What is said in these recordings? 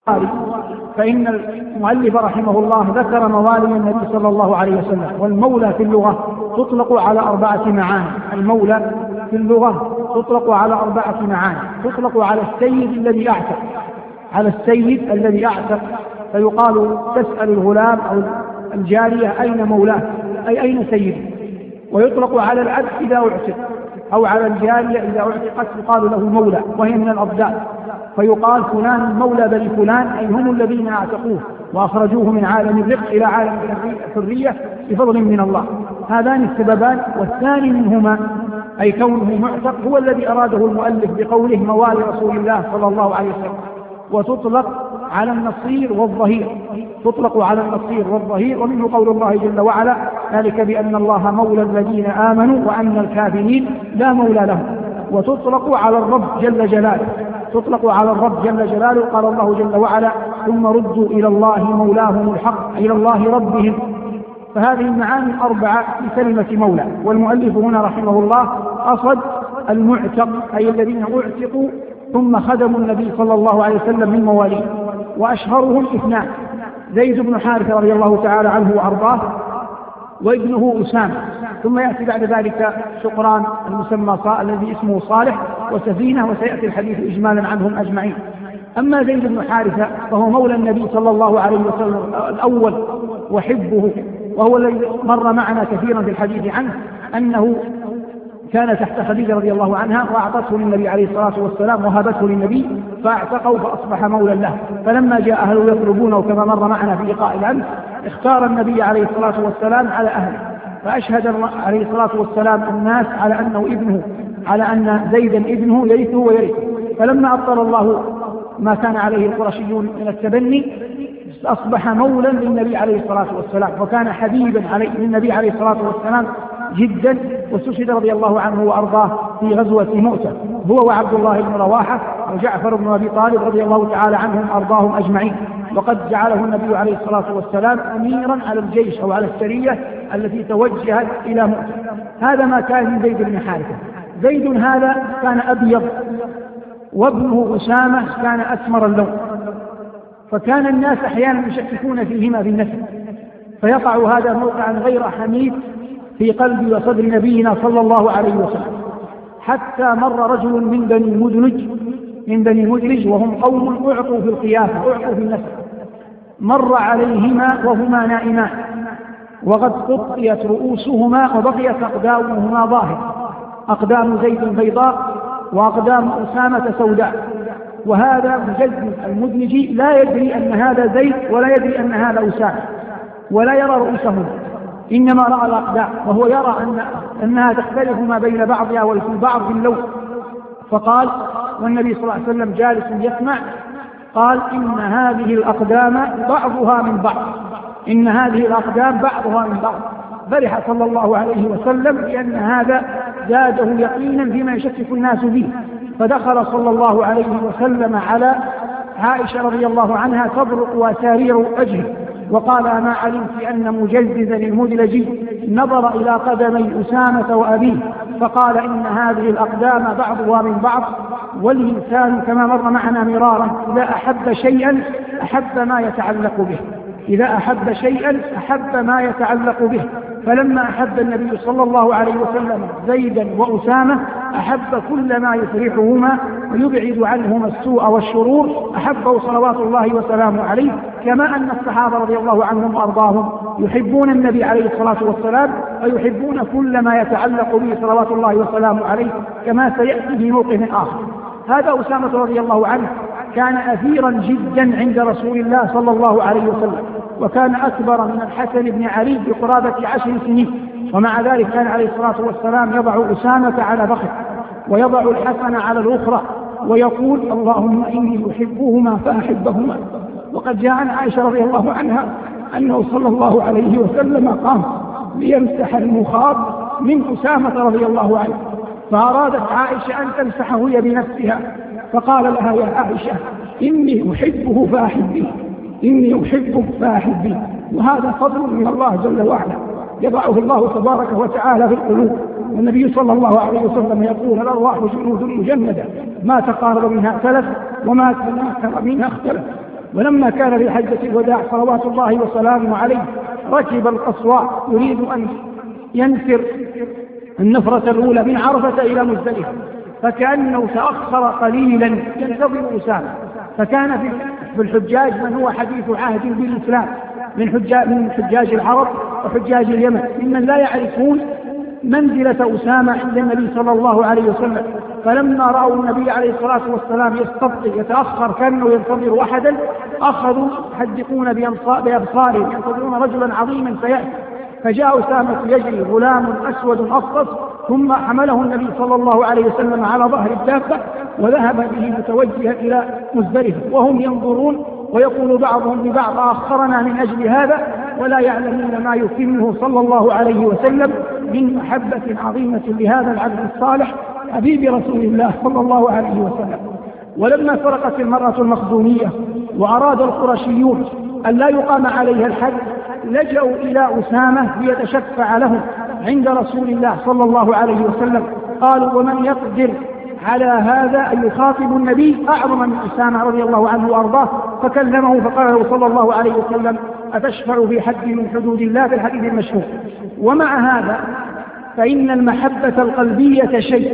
فإن المؤلف رحمه الله ذكر موالي النبي صلى الله عليه وسلم. والمولى في اللغة تطلق على 4 معاني. المولى في اللغة تطلق على 4 معاني. تطلق على السيد الذي أعتق، على السيد الذي أعتق، فيقال تسأل الغلام أو الجارية أين مولاه، أي أين سيدي. ويطلق على العبد إذا أعتق، أو على الجارية إذا أعتقت يقال له مولى، وهي من الأضداد، فيقال فلان مولى بني فلان، أي هم الذين أعتقوه وأخرجوه من عالم الرق إلى عالم الحرية بفضل من الله. هذان السببان، والثاني منهما أي كونه معتق هو الذي أراده المؤلف بقوله موالي رسول الله صلى الله عليه وسلم. وتطلق على النصير والظهير، تطلق على النصير والظهير، ومنه قول الله جل وعلا ذلك بأن الله مولى الذين آمنوا وأن الكافرين لا مولى لهم. وتطلق على الرب جل جلاله، تطلق على الرب جل جلاله، قال الله جل وعلا ثم ردوا إلى الله مولاهم الحق، إلى الله ربهم. فهذه المعاني 4 لكلمة مولى. والمؤلف هنا رحمه الله قصد المعتق، أي الذين اعتقوا ثم خدموا النبي صلى الله عليه وسلم من مواليه. وأشهرهم 2: زيد بن حارثة رضي الله تعالى عنه وأرضاه، وابنه أسامة. ثم يأتي بعد ذلك شقران المسمى الذي اسمه صالح، وسفينة، وسيأتي الحديث إجمالا عنهم أجمعين. أما زيد بن حارثة فهو مولى النبي صلى الله عليه وسلم الأول وحبه، وهو الذي مر معنا كثيرا في الحديث عنه أنه كان تحت خديجة رضي الله عنها، وأعطته للنبي عليه الصلاة والسلام، وهبته للنبي فاعتقوا فأصبح مولى له. فلما جاء أهله يطلبونه كما مر معنا في لقاء الأمس، اختار النبي عليه الصلاة والسلام على أهله، فأشهد عليه الصلاة والسلام الناس على أنه ابنه، على أن زيدا ابنه يرثه ويرثه. فلما أبطل الله ما كان عليه القرشيون من التبني أصبح مولا للنبي عليه الصلاة والسلام، وكان حبيبا للنبي عليه الصلاة والسلام جدا. واستشهد رضي الله عنه وأرضاه في غزوة مؤتة هو وعبد الله بن رواحة وجعفر بن أبي طالب رضي الله تعالى عنهم أرضاهم أجمعين. وقد جعله النبي عليه الصلاة والسلام أميرا على الجيش أو على السرية التي توجهت إلى مؤتة. هذا ما كان من زيد بن حارثة. زيد هذا كان أبيض، وابنه أسامة كان أسمر اللون، فكان الناس أحيانا يشككون فيهما في النسب، فيقع هذا موقعا غير حميد في قلب وصدر نبينا صلى الله عليه وسلم. حتى مر رجل من بني مدرج وهم قوم أعطوا في القيافة، أعطوا في النسب، مر عليهما وهما نائمان، وقد قطيت رؤوسهما وبقيت أقدامهما ظاهرة، أقدام زيد بيضاء وأقدام أسامة سوداء. وهذا مجزم المدنجي لا يدري أن هذا زيد ولا يدري أن هذا أسامة، ولا يرى رؤوسهما، إنما رأى الأقدام، وهو يرى أنها تختلف ما بين بعضها والبعض في اللون. فقال، والنبي صلى الله عليه وسلم جالس يسمع، قال إن هذه الأقدام بعضها من بعض، إن هذه الأقدام بعضها من بعض. فرح صلى الله عليه وسلم لأن هذا زاده يقينا فيما يشكك الناس فيه. فدخل صلى الله عليه وسلم على عائشة رضي الله عنها تبرق وسارير وجهه، وقال ما علمت أن مجززا المدلجي نظر إلى قدمي أسامة وأبيه، فقال إن هذه الأقدام بعضها من بعض، والإنسان كما مر معنا مرارا إذا أحب شيئا أحب ما يتعلق به، إذا أحب شيئا أحب ما يتعلق به. فلما أحب النبي صلى الله عليه وسلم زيدا وأسامة أحب كل ما يفرحهما ويبعد عنهما السوء والشرور، أحبه صلوات الله وسلامه عليه، كما أن الصحابة رضي الله عنهم وأرضاهم يحبون النبي عليه الصلاة والسلام ويحبون كل ما يتعلق به صلوات الله وسلامه عليه، كما سيأتي في موقف آخر. هذا أسامة رضي الله عنه كان أثيرا جدا عند رسول الله صلى الله عليه وسلم، وكان أكبر من الحسن بن علي بقرابة 10 سنين، ومع ذلك كان عليه الصلاة والسلام يضع أسامة على فخذ ويضع الحسن على الأخرى ويقول اللهم إني أحبهما فأحبهما. وقد جاء عن عائشة رضي الله عنها أنه صلى الله عليه وسلم قام ليمسح المخاض من أسامة رضي الله عنه، فأرادت عائشة أن تمسحه هي بنفسها، فقال لها يا عائشة إني أحبه فأحبيه، إني أحبه فأحبيه. وهذا فضل من الله جل وعلا يضعه الله تبارك وتعالى في القلوب. والنبي صلى الله عليه وسلم يقول الأرواح جنود مجندة ما تقارب منها اختلف وما تناكر منها اختلف. ولما كان في حجة الوداع صلوات الله وسلامه عليه ركب القصواء يريد أن ينفر النفرة الأولى من عرفة إلى مزدلفة، فكأنه تأخر قليلا ينتظر أسامة. فكان في الحجاج من هو حديث عهد بالإسلام من حجاج العرب وحجاج اليمن ممن لا يعرفون منزلة أسامة عند النبي صلى الله عليه وسلم. فلما رأوا النبي عليه الصلاة والسلام يستبطئ يتأخر كأنه ينتظر أحدا، أخذوا يحدقون بأبصارهم ينتظرون رجلا عظيما سيأتي. فجاء أسامة يجري غلام أسود أفطس، ثم حمله النبي صلى الله عليه وسلم على ظهر الدابة وذهب به متوجها إلى مزدلفة، وهم ينظرون ويقول بعضهم لبعض أخرنا من أجل هذا، ولا يعلمون ما يتمه صلى الله عليه وسلم من محبة عظيمة لهذا العبد الصالح حبيب رسول الله صلى الله عليه وسلم. ولما سرقت المرأة المخزومية وأراد القرشيون أن لا يقام عليها الحد، لجأوا إلى أسامة ليتشفع لهم عند رسول الله صلى الله عليه وسلم. قالوا ومن يقدر على هذا أن يخاطب النبي أعظم من أسامة رضي الله عنه وأرضاه، فكلمه فقال له صلى الله عليه وسلم أتشفع في حد من حدود الله في الحديث المشهور. ومع هذا فإن المحبة القلبية شيء،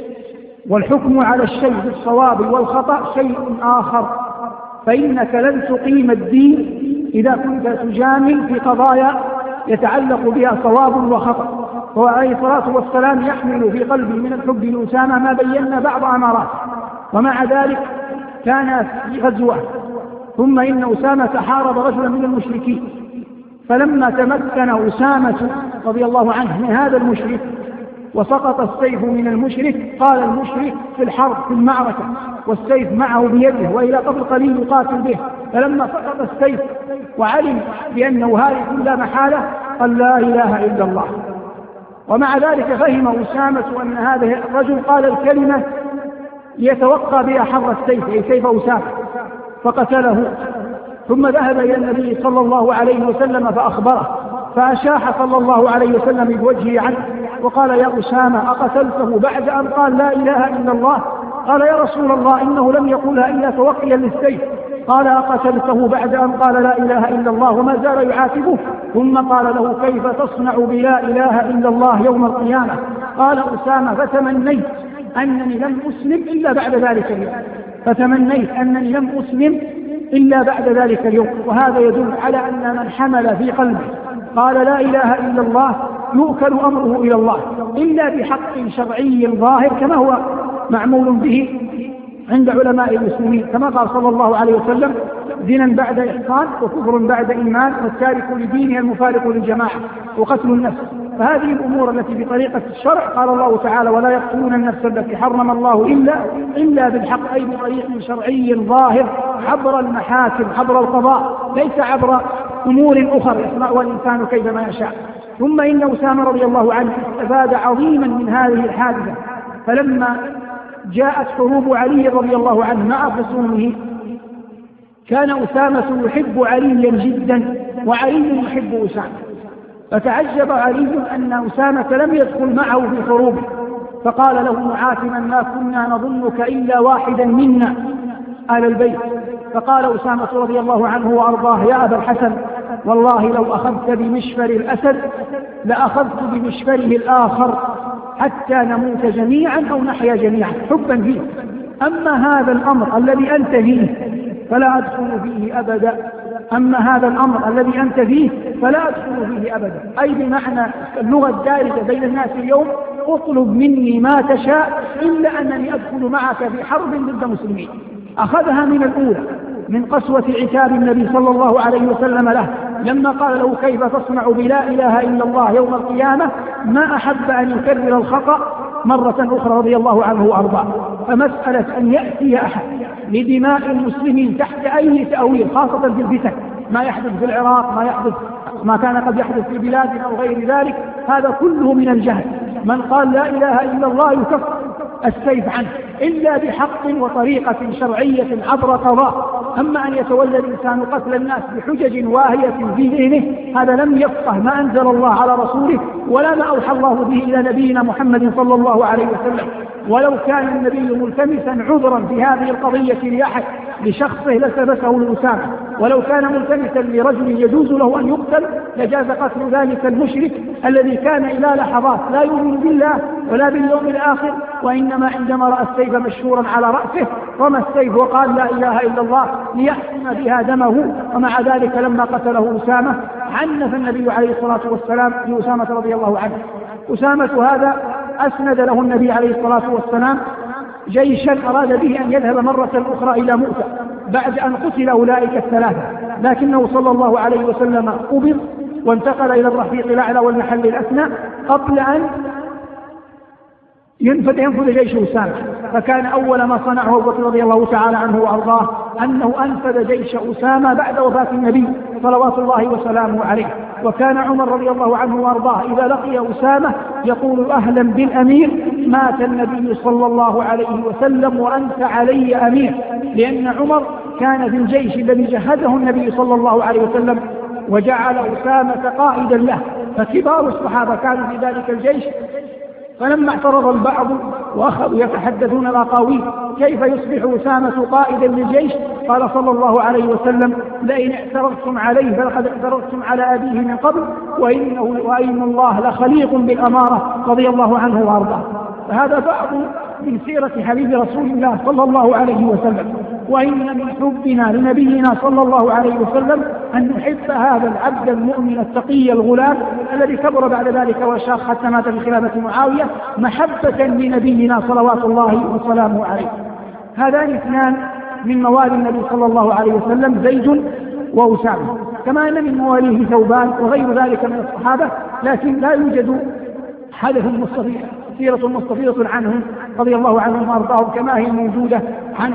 والحكم على الشيء بالصواب والخطأ شيء آخر. فإنك لن تقيم الدين إذا كنت تجامل في قضايا يتعلق بها صواب وخطأ. هو عليه الصلاة والسلام يحمل في قلبه من الحب لأسامة ما بينا بعض أمارات، ومع ذلك كان في غزوة ثم إن أسامة حارب رجلا من المشركين، فلما تمكن أسامة رضي الله عنه من هذا المشرك وسقط السيف من المشرك، قال المشرك في الحرب في المعركة والسيف معه بيده وإلى قبل قليل يقاتل به، فلما سقط السيف وعلم بأنه هارب لا محالة قال لا إله إلا الله. ومع ذلك فهم أسامة أن هذا الرجل قال الكلمة ليتوقى بها حر السيف أي سيف أسامة، فقتله. ثم ذهب إلى النبي صلى الله عليه وسلم فأخبره، فأشاح صلى الله عليه وسلم بوجهه عنه وقال يا أسامة أقتلته بعد أن قال لا إله إلا الله؟ قال يا رسول الله إنه لم يقولها إلا توقيا للسيف. قال أقتلته بعد أن قال لا إله إلا الله؟ وما زال يعاتبه، ثم قال له كيف تصنع بلا إله إلا الله يوم القيامة؟ قال أسامة فتمنيت أنني لم أسلم إلا بعد ذلك اليوم، فتمنيت أنني لم أسلم إلا بعد ذلك اليوم. وهذا يدل على أن من حمل في قلبه قال لا إله إلا الله يؤكل أمره إلى الله إلا بحق شرعي ظاهر كما هو معمول به عند علماء المسلمين، كما قال صلى الله عليه وسلم دينا بعد إحسان وكفر بعد إيمان والتارك لدينه المفارق للجماعة وقتل النفس. فهذه الأمور التي بطريقة الشرع قال الله تعالى ولا يقتلون النفس التي حرم الله إلا بالحق، أي بطريق شرعي ظاهر عبر المحاكم عبر القضاء، ليس عبر أمور أخرى يصنعها الإنسان كيفما يشاء. ثم إن أسامة رضي الله عنه استفاد عظيما من هذه الحادثة، فلما جاءت حروب علي رضي الله عنه مع خصومه كان أسامة يحب عليا جدا وعلي يحب أسامة، فتعجب علي أن أسامة لم يدخل معه في حروبه، فقال له معاتما ما كنا نظنك إلا واحدا منا آل البيت. فقال أسامة رضي الله عنه وأرضاه يا أبا الحسن والله لو أخذت بمشفر الأسد لأخذت بمشفره الآخر حتى نموت جميعا أو نحيا جميعا حبا فيه، أما هذا الأمر الذي أنت فيه فلا أدخل فيه أبدا، أما هذا الأمر الذي أنت فيه فلا أدخل فيه أبدا، أي بمعنى اللغة الدارجة بين الناس اليوم اطلب مني ما تشاء إلا أنني أدخل معك في حرب ضد مسلمين. أخذها من الأولى من قسوة عتاب النبي صلى الله عليه وسلم له لما قال له كيف تصنع بلا إله إلا الله يوم القيامة، ما أحب أن يكرر الخطأ مرة أخرى رضي الله عنه وأرضاه. فمسألة أن يأتي أحد لدماء المسلمين تحت أي تأويل خاصة في الفتن ما يحدث في العراق ما كان قد يحدث في بلادنا أو غير ذلك، هذا كله من الجهل. من قال لا إله إلا الله يكفر السيف عنه إلا بحق وطريقة شرعية عبر قضاء أما أن يتولى الإنسان قتل الناس بحجج واهية في ذهنه هذا لم يفقه ما أنزل الله على رسوله ولا ما أوحى الله به إلى نبينا محمد صلى الله عليه وسلم. ولو كان النبي ملتمسا عذرا في هذه القضية لأحد لشخصه لسبسه لأسامة، ولو كان ملتمسا لرجل يجوز له أن يقتل لجاز قتل ذلك المشرك الذي كان إلى لحظات لا يؤمن بالله ولا باليوم الآخر، وإنما عندما رأى السيف مشهورا على رأسه رمى السيف وقال لا إله إلا الله ليحسم بها دمه. ومع ذلك لما قتله أسامة عنف النبي عليه الصلاة والسلام لأسامة رضي الله عنه. أسامة هذا أسند له النبي عليه الصلاة والسلام جيشا أراد به أن يذهب مرة أخرى إلى مؤتة بعد أن قتل أولئك الثلاثة، لكنه صلى الله عليه وسلم قبض وانتقل إلى الرفيق الأعلى والمحل الأثنى قبل أن ينفذ جيش أسامة. فكان أول ما صنعه أبو بكر رضي الله تعالى عنه وأرضاه أنه أنفذ جيش أسامة بعد وفاة النبي صلوات الله وسلامه عليه. وكان عمر رضي الله عنه وأرضاه إذا لقي أسامة يقول أهلا بالأمير، مات النبي صلى الله عليه وسلم وأنت علي أمير، لأن عمر كان في الجيش الذي جهزه النبي صلى الله عليه وسلم وجعل أسامة قائدا له، فكبار الصحابة كانوا في ذلك الجيش. فلما اعترض البعض وأخذوا يتحدثون الأقاويل كيف يصبح أسامة قائدا للجيش، قال صلى الله عليه وسلم لئن اعترضتم عليه فلقد اعترضتم على أبيه من قبل وإن الله لخليق بالأمارة رضي الله عنه وأرضاه. فهذا بعض من سيرة حبيب رسول الله صلى الله عليه وسلم. وإن من حبنا لنبينا صلى الله عليه وسلم أن نحب هذا العبد المؤمن التقي الغلام الذي كبر بعد ذلك وشاق حتى مات في خلافة معاوية محبة لنبينا صلوات الله وسلامه عليه. هذان اثنان من موالي النبي صلى الله عليه وسلم زيد وأسامة، كما أن من مواليه ثوبان وغير ذلك من الصحابة، لكن لا يوجد حدث مستفيض سيرة مستفيضة عنهم رضي الله عنهم وارضاهم كما هي موجودة عن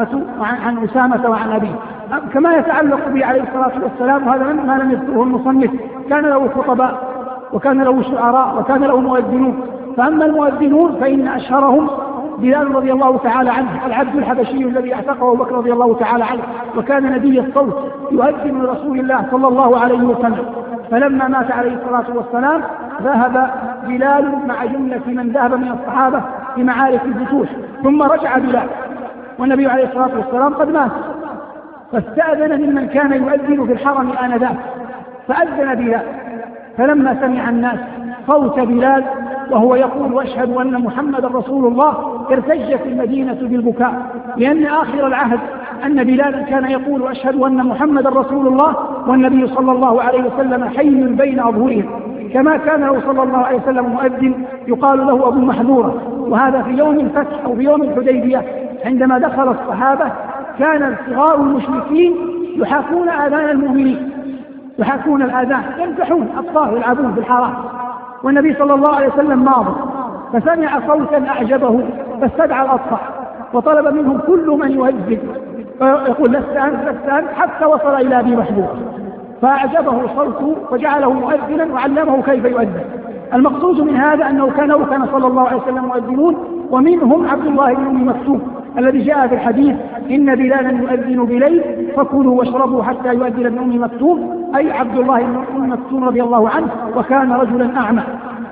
أسامة وعن أبيه. كما يتعلق به عليه الصلاة والسلام، وهذا ما لم يذكره المصنف، كان له خطباء وكان له شعراء وكان له مؤذنون. فأما المؤذنون فإن أشهرهم بلال رضي الله تعالى عنه العبد الحبشي الذي اعتقه أبو بكر رضي الله تعالى عنه، وكان نبي الصوت يؤذن لرسول الله صلى الله عليه وسلم. فلما مات عليه الصلاة والسلام ذهب بلال مع جملة من ذهب من الصحابة في معارك الفتوح، ثم رجع بلال والنبي عليه الصلاة والسلام قد مات، فاستأذن ممن كان يؤذن في الحرم آنذاك فأذن بلال. فلما سمع الناس صوت بلال وهو يقول واشهد أن محمد رسول الله ارتجت المدينة بالبكاء، لأن آخر العهد أن بلالا كان يقول أشهد أن محمد رسول الله والنبي صلى الله عليه وسلم حي بين أظهرهم، كما كان له صلى الله عليه وسلم مؤذن يقال له أبو محذورة. وهذا في يوم الفتح أو في يوم الحديبية عندما دخل الصحابة كان صغار المشركين يحاكون آذان المؤمنين، يحاكون الآذان، ينكحون أطفال يلعبون في الحرام، والنبي صلى الله عليه وسلم ماضي فسمع صوتا أعجبه فاستدعى الأطفال وطلب منهم كل من يؤذن يقول لست أنت حتى وصل إلى أبي محذور، فأعجبه صوته وجعله مؤذنا وعلمه كيف يؤذن. المقصود من هذا أنه كان صلى الله عليه وسلم مؤذنون، ومنهم عبد الله بن أم مكتوم الذي جاء في الحديث إن بلالا يؤذن بليل فكلوا واشربوا حتى يؤذن ابن أم مكتوم، أي عبد الله بن أم مكتوم رضي الله عنه، وكان رجلا أعمى.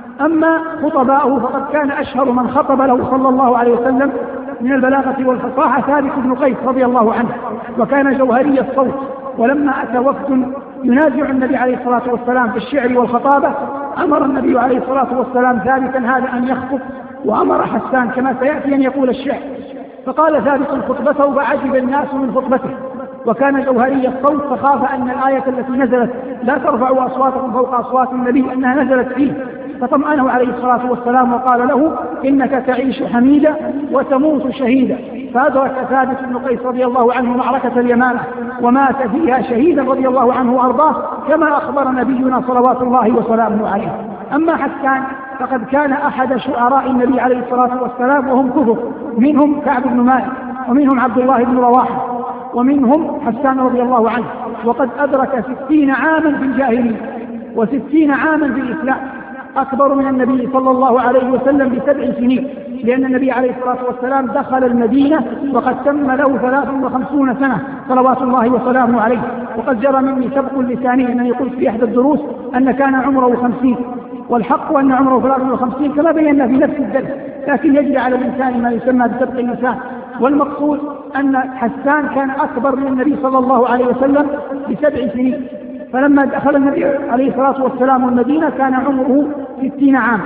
أما خطباؤه فقد كان أشهر من خطب له صلى الله عليه وسلم من البلاغة والفصاحة ثابت بن قيس رضي الله عنه، وكان جوهري الصوت. ولما أتى وقت ينازع النبي عليه الصلاة والسلام في الشعر والخطابة أمر النبي عليه الصلاة والسلام ثابتا هذا أن يخطب، وأمر حسان كما سيأتي أن يقول الشعر، فقال ثابت خطبته فعجب الناس من خطبته، وكان جوهري الصوت فخاف أن الآية التي نزلت لا ترفعوا أصواتكم فوق أصوات النبي أنها نزلت فيه، فطمأنه عليه الصلاة والسلام وقال له إنك تعيش حميدا وتموت شهيدا. فأدرك ثابت بن قيس رضي الله عنه معركة اليمامة ومات فيها شهيدا رضي الله عنه وأرضاه، كما أخبر نبينا صلوات الله وسلامه عليه. أما حسان فقد كان أحد شعراء النبي عليه الصلاة والسلام وهم كثر، منهم كعب بن مالك ومنهم عبد الله بن رواحة ومنهم حسان رضي الله عنه، وقد أدرك 60 عاما في الجاهلية و60 عاما في الإسلام، أكبر من النبي صلى الله عليه وسلم ب7 سنين، لأن النبي عليه الصلاة والسلام دخل المدينة وقد تم له 53 سنة صلوات الله وسلامه عليه. وقد جرى مني سبق لساني أنني قلت في إحدى الدروس أن كان عمره 50، والحق أن عمره 53 كما بينا في نفس الدرس، لكن يجري على الإنسان ما يسمى بسبق اللسان. والمقصود أن حسان كان أكبر من النبي صلى الله عليه وسلم ب7 سنين، فلما دخل النبي عليه الصلاة والسلام المدينة كان عمره 60 عام،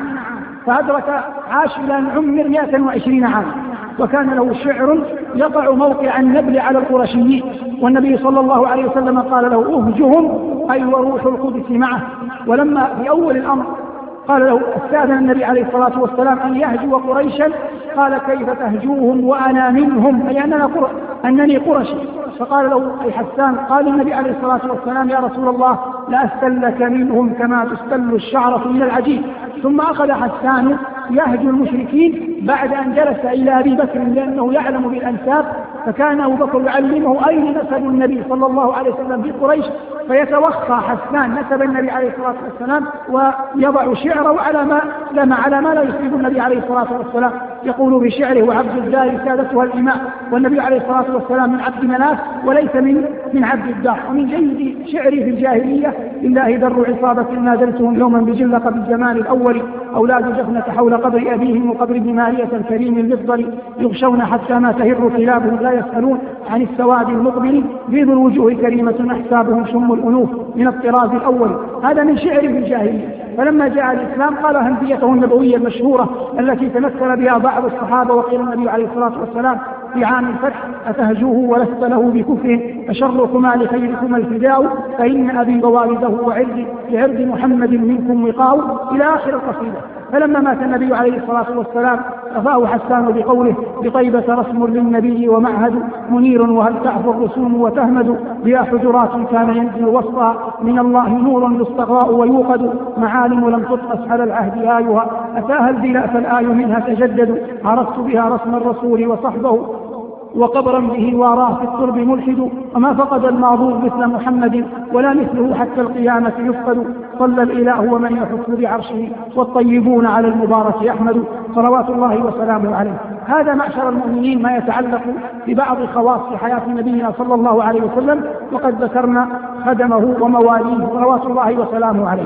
فأدرك عاش إلى أن عمر 120 عام، وكان له شعر يقع موقع النبل على القرشيين، والنبي صلى الله عليه وسلم قال له أهجهم أي وروح القدس معه. ولما في أول الأمر قال له استأذن النبي عليه الصلاة والسلام أن يهجو قريشا، قال كيف تهجوهم وأنا منهم، أي أنني قرشي. فقال له أي حسان، قال النبي عليه الصلاة والسلام يا رسول الله لا أستلك منهم كما تستل الشعرة من العجين. ثم أخذ حسان يهجو المشركين بعد أن جلس إلى أبي بكر لأنه يعلم بالأنساب، فكان أبو بكر يعلمه أين نسب النبي صلى الله عليه وسلم في قريش، فيتوخى حسان نسب النبي عليه الصلاة والسلام ويضع شعره على ما لا يصيب النبي عليه الصلاة والسلام. يقول بشعره وعبد الدار سادتها الإماء، والنبي عليه الصلاة والسلام من عبد مناف وليس من عبد الدار. ومن جيد شعري في الجاهلية لله در عصابة نادلتهم يوما بجل قبل الزمان الأول، أولاد جفنة حول قبر أبيهم وقبر ابن مارية الكريم المفضل، يغشون حتى ما تهر كلابهم لا يسألون عن السواد المقبل، بيض الوجوه كريمة أحسابهم شم الأنوف من الطراز الأول. هذا من شعر في الجاهلية. فلما جاء الإسلام قال همزيته النبوية المشهورة التي تمثل بها بعض الصحابة، وقيل النبي عليه الصلاة والسلام في عام الفتح أتهجوه ولست له بكفر، فشركما لخيركما الفداء، فإن أبي ووالده وعرضي لعرض محمد منكم وقاء، إلى آخر القصيدة. فلما مات النبي عليه الصلاة والسلام رفعه حسان بقوله بطيبة رسم للنبي ومعهد منير، وهل تعفو الرسوم وتهمد، بها حجرات كان ينزل وسطها من الله نور يستغاء ويوقد، معالم لم تطقس على العهد آيها، أتاها البلاء فالآي منها تجدد، عرفت بها رسم الرسول وصحبه وقبرا به واراه في الترب ملحد، وما فقد المعظوم مثل محمد ولا مثله حتى القيامة يفقد، صلى الإله ومن يحف بعرشه والطيبون على المبارك يحمد، صلوات الله وسلامه عليه. هذا معشر المؤمنين ما يتعلق ببعض خواص حياة نبينا صلى الله عليه وسلم، وقد ذكرنا خدمه ومواليه صلوات الله وسلامه عليه.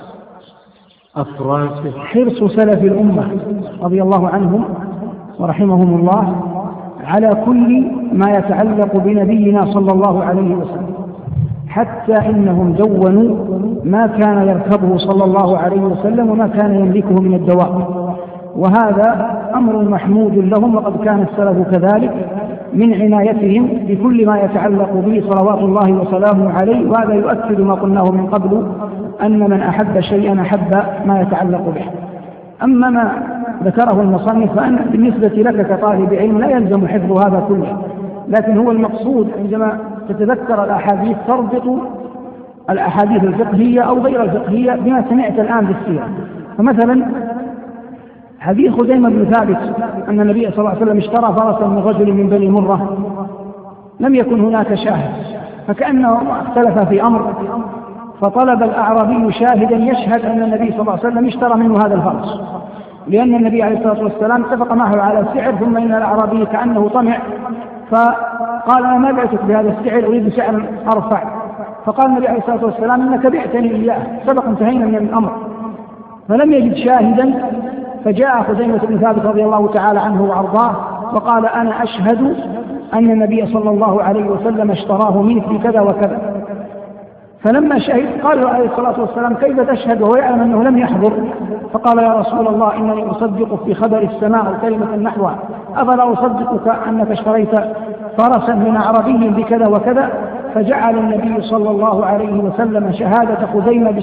حرص سلف الأمة رضي الله عنهم ورحمهم الله على كل ما يتعلق بنبينا صلى الله عليه وسلم، حتى إنهم دونوا ما كان يركبه صلى الله عليه وسلم وما كان يملكه من الدواب، وهذا أمر محمود لهم، وقد كان السلف كذلك من عنايتهم بكل ما يتعلق به صلوات الله وسلامه عليه. وهذا يؤكد ما قلناه من قبل أن من أحب شيئا أحب ما يتعلق به. أما ما ذكره المصنف فأن بالنسبة لك كطالب علم لا يلزم حفظ هذا كله، لكن هو المقصود عندما تتذكر الأحاديث تربط الأحاديث الفقهية أو غير الفقهية بما سمعت الآن بالسيرة. فمثلا حديث خزيمة بن ثابت أن النبي صلى الله عليه وسلم اشترى فرسا من رجل من بني مرة، لم يكن هناك شاهد، فكأنه اختلف في أمر، فطلب الأعرابي شاهدا يشهد أن النبي صلى الله عليه وسلم اشترى منه هذا الفرس، لأن النبي عليه الصلاة والسلام اتفق معه على السعر، ثم إن الأعرابي كأنه طمع فقال أنا ما بعتك بهذا السعر، أريد سعرا أرفع. فقال النبي عليه الصلاة والسلام إنك بعتني إياه، سبق انتهينا من الأمر. فلم يجد شاهدا، فجاء خزيمة بن ثابت رضي الله تعالى عنه وأرضاه وقال أنا أشهد أن النبي صلى الله عليه وسلم اشتراه منك بكذا وكذا. فلما شهد قال عليه الصلاة والسلام كيف تشهد وهو يعلم أنه لم يحضر؟ فقال يا رسول الله إنني أصدقك في خبر السماء كلمة نحوها، أفلا أصدقك أنك اشتريت فرسا من أعرابي بكذا وكذا؟ فجعل النبي صلى الله عليه وسلم شهادة خزيمة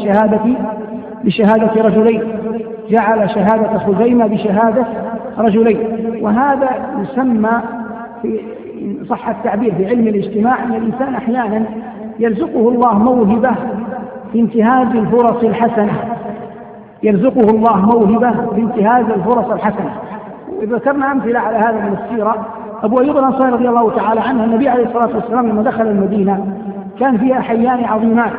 بشهادة رجلين، جعل شهادة خزيمة بشهادة رجلين. وهذا يسمى في صح التعبير في علم الاجتماع أن الإنسان أحيانا يرزقه الله موهبة في انتهاز الفرص الحسنة، يرزقه الله موهبة في انتهاز الفرص الحسنة. وذكرنا أمثلة على هذا من السيرة. أبو أيوب الأنصاري رضي الله تعالى عنه النبي عليه الصلاة والسلام لما دخل المدينة كان فيها حيان عظيمان،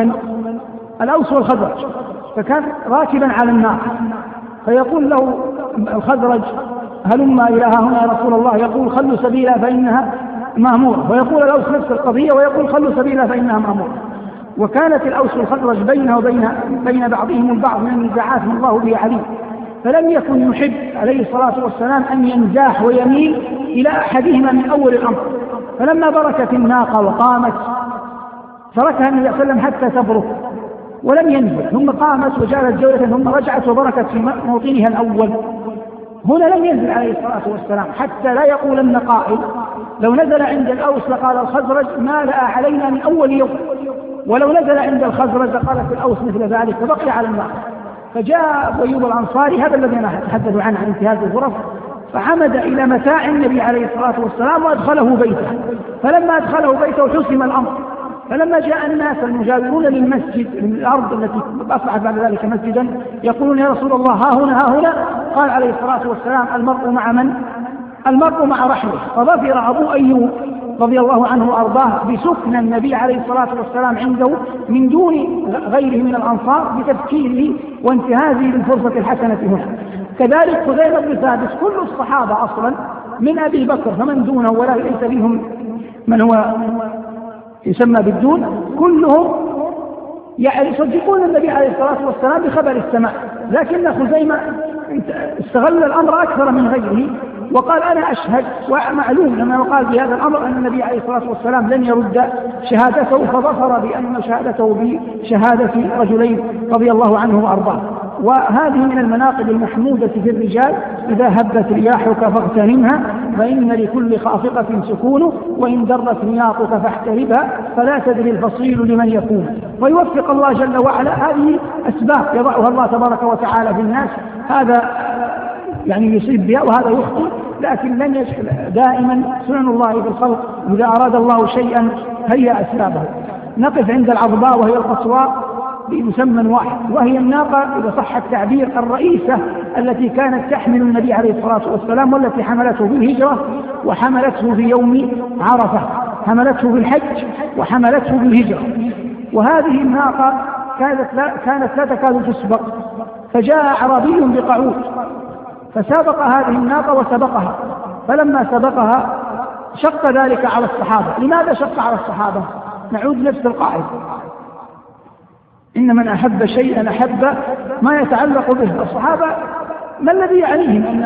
الأوس والخزرج، فكان راكبا على الناقة، فيقول له الخزرج هلما إلى هنا يا رسول الله، يقول خلوا سبيلا فإنها مأمورة، ويقول الأوس نفس القضية ويقول خلوا سبيلا فإنها مأمورة. وكانت الأوس والخزرج بينه وبين بعضهم البعض من النزاعات ما الله به عليم، فلم يكن يحب عليه الصلاة والسلام أن ينزاح ويميل إلى أحدهما من أول الأمر. فلما بركت الناقة وقامت تركها النبي صلى الله عليه وسلم حتى تبرك ولم ينزل، ثم قامت وجعلت جولة ثم رجعت وبركت في موطنها الأول. هنا لم ينزل عليه الصلاة والسلام حتى لا يقولن قائل لو نزل عند الأوس لقال الخزرج ما لأ علينا من أول يوم، ولو نزل عند الخزرج لقالت الأوس مثل ذلك، فبقي على الناقة. فجاء أبو أيوب الأنصاري، هذا الذي أنا أتحدث عنه عن انتهاز الغرف، فعمد إلى متاع النبي عليه الصلاة والسلام وأدخله بيته. فلما أدخله بيته حسم الأمر. فلما جاء الناس المجاورون للمسجد من الأرض التي أصبحت بعد ذلك مسجدا يقولون يا رسول الله ها هنا ها هنا، قال عليه الصلاة والسلام المرء مع من؟ المرء مع رحمه. فظفر أبو أيوب رضي الله عنه وأرضاه بسكن النبي عليه الصلاة والسلام عنده من دون غيره من الأنصار بتفكيره وانتهازه للفرصة الحسنة هنا. كذلك خزيمة بن ثابت، كل الصحابة أصلا من أبي بكر فمن دونه ولا ليس منهم من هو يسمى بالدون، كلهم يصدقون النبي عليه الصلاة والسلام بخبر السماء، لكن خزيمة استغل الأمر أكثر من غيره وقال أنا أشهد، ومعلوم لما قال بهذا الأمر أن النبي عليه الصلاة والسلام لن يرد شهادته، فظفر بأن شهادته بشهادة رجلين رضي الله عنه وأرضاه. وهذه من المناقب المحمودة في الرجال: إذا هبت رياحك فاغتنمها فإن لكل خافقة سكون، وإن درت نياطك فاحتربها فلا تدري الفصيل لمن يكون. ويوفق الله جل وعلا، هذه أسباب يضعها الله تبارك وتعالى في الناس، هذا يعني يصيب بها وهذا يخطئ، لكن لن يجعل دائما سنن الله في الخلق، إذا أراد الله شيئا هيأ أسبابه. نقف عند العضباء وهي القصواء بمسمى واحد، وهي الناقة إذا صح التعبير الرئيسة التي كانت تحمل النبي عليه الصلاة والسلام، والتي حملته في الهجرة وحملته في يوم عرفة، حملته في الحج وحملته في الهجرة. وهذه الناقة كانت لا تكاد تسبق، فجاء أعرابي بقعود فسابق هذه الناقة وسبقها، فلما سبقها شق ذلك على الصحابة. لماذا شق على الصحابة؟ نعود نفس القاعدة: إن من أحب شيئا أحب ما يتعلق به. الصحابة ما الذي يعنيهم أن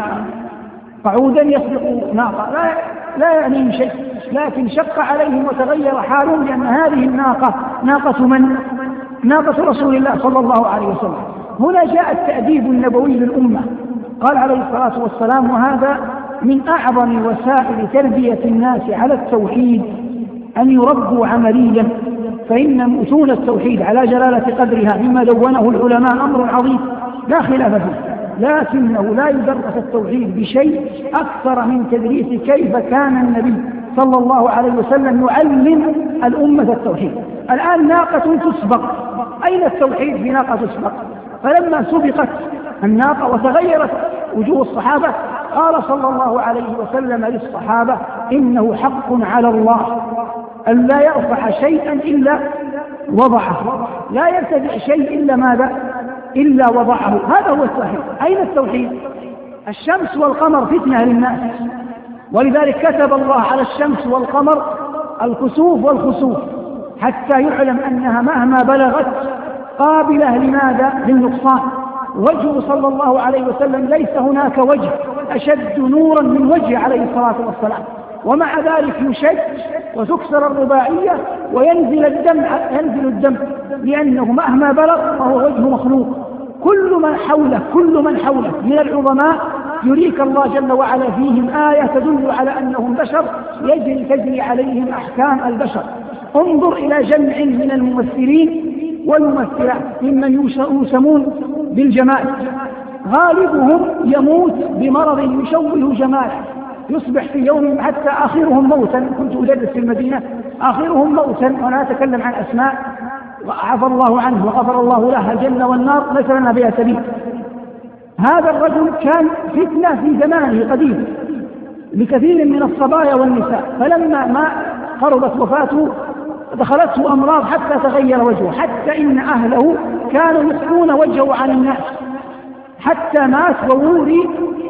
قعودا يسبق ناقة؟ لا يعنيهم شيء، لكن شق عليهم وتغير حالهم، لأن هذه الناقة ناقة من؟ ناقة رسول الله صلى الله عليه وسلم. هنا جاء التأديب النبوي للأمة. قال عليه الصلاة والسلام: وهذا من أعظم وسائل تربية الناس على التوحيد أن يربوا عمليا، فإن متون التوحيد على جلالة قدرها مما دونه العلماء أمر عظيم لا خلاف فيه، لكنه لا يدرس التوحيد بشيء أكثر من تدريس كيف كان النبي صلى الله عليه وسلم يعلم الأمة التوحيد. الآن ناقة تسبق، أين التوحيد في ناقة تسبق؟ فلما سبقت الناقة وتغيرت وجوه الصحابة قال صلى الله عليه وسلم للصحابة: إنه حق على الله أن لا يرفع شيئا إلا وضعه، لا يرتفع شيء إلا ماذا؟ إلا وضعه. هذا هو التوحيد. أين التوحيد؟ الشمس والقمر فتنة للناس، ولذلك كتب الله على الشمس والقمر الكسوف والخسوف حتى يعلم أنها مهما بلغت قابلة لماذا؟ للنقصان. وجهه صلى الله عليه وسلم ليس هناك وجه أشد نورا من وجهه عليه الصلاة والسلام، ومع ذلك يشج وتكسر الرباعية وينزل الدم لأنه مهما بلغ فهو وجه مخلوق. كل من حوله من العظماء يريك الله جل وعلا فيهم آية تدل على أنهم بشر تجري عليهم أحكام البشر. انظر إلى جمع من الممثلين والممثلات ممن يسمون بالجمال، غالبهم يموت بمرض يشوه جماله، يصبح في يوم حتى آخرهم موتا. كنت أدرس في المدينة، آخرهم موتا، وأنا أتكلم عن أسماء وعفى الله عنه وغفر الله له الجنة والنار ليس لنا بها سبيل. هذا الرجل كان فتنة في زمانه قديم لكثير من الصبايا والنساء، فلما ما قربت وفاته دخلته أمراض حتى تغير وجهه، حتى إن أهله كانوا يخفون وجهه عن الناس، حتى مات ووري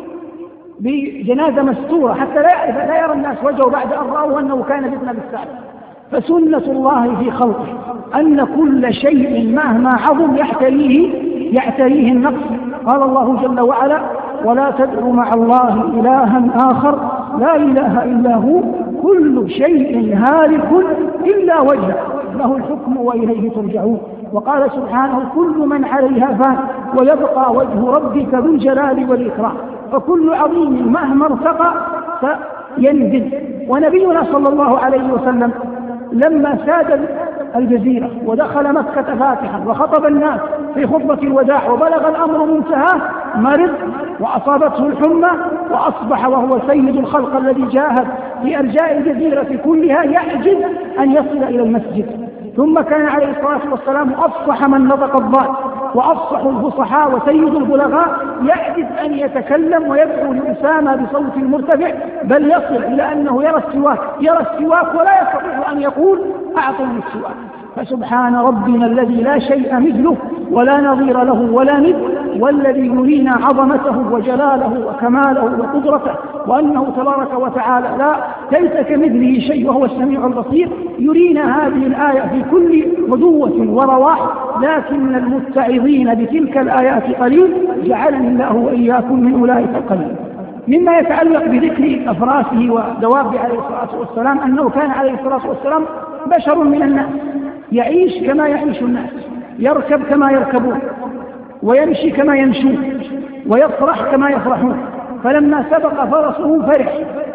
بجنازة مستورة حتى لا يرى الناس وجهه بعد أن رأوا أنه كان بذنب السعد. فسنة الله في خلقه أن كل شيء مهما عظم يعتريه النقص. قال الله جل وعلا: ولا تدعوا مع الله إلها آخر لا إله إلا هو كل شيء هالك إلا وجهه له الحكم وإليه ترجعون. وقال سبحانه: كل من عليها فان ويبقى وجه ربك ذو الجلال والإكرام. فكل عظيم مهما ارتقى سينزل. ونبينا صلى الله عليه وسلم لما ساد الجزيرة ودخل مكة فاتحا وخطب الناس في خطبة الوداع وبلغ الأمر منتهاه مرض وأصابته الحمى وأصبح وهو سيد الخلق الذي جاهد في أرجاء الجزيرة كلها يعجز أن يصل إلى المسجد. ثم كان عليه الصلاة والسلام أفصح من نطق الضاد وأفصح الفصحاء وسيد البلغاء، يعجز أن يتكلم ويدعو لأسامة بصوت مرتفع، بل يصل إلى أنه يرى السواك ولا يستطيع أن يقول: أعطني السواك. فسبحان ربنا الذي لا شيء مثله ولا نظير له ولا ند، والذي يرينا عظمته وجلاله وكماله وقدرته، وأنه تبارك وتعالى لا ليس كمثله شيء وهو السميع البصير، يرينا هذه الآية في كل غدوة ورواح. لكن المتعظين بتلك الآيات قليل، جعلني الله وإياكم من أولئك القليل. مما يتعلق بذكر أفراسه ودوابه عليه الصلاة والسلام أنه كان عليه الصلاة والسلام بشر من الناس، يعيش كما يعيش الناس، يركب كما يركبون، ويمشي كما يمشون، ويفرح كما يفرحون. فلما سبق فرسه فرح،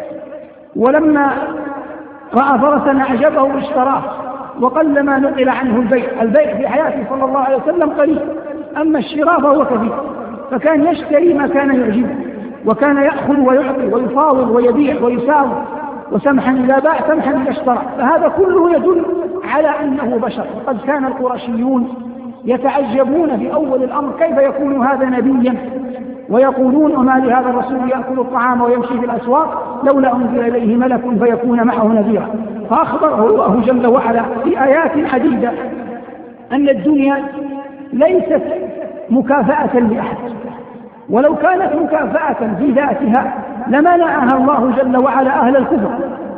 ولما رأى فرسا أعجبه اشتراه، وقل ما نقل عنه البيع في حياته صلى الله عليه وسلم قليل، أما الشراء فهو كثير. فكان يشتري ما كان يعجبه، وكان يأخذ ويعطي ويفاوض ويبيع ويساوي، وسمحا إذا باع سمحا إذا اشترى. فهذا كله يدل على أنه بشر. وقد كان القرشيون يتعجبون في أول الأمر كيف يكون هذا نبيا، ويقولون: وما لهذا الرسول يأكل الطعام ويمشي في الأسواق لولا أنزل إليه ملك فيكون معه نذيرا. فأخبره الله جل وعلا في آيات عديدة أن الدنيا ليست مكافأة لأحد، ولو كانت مكافأة في ذاتها لمنعها الله جل وعلا أهل الكفر،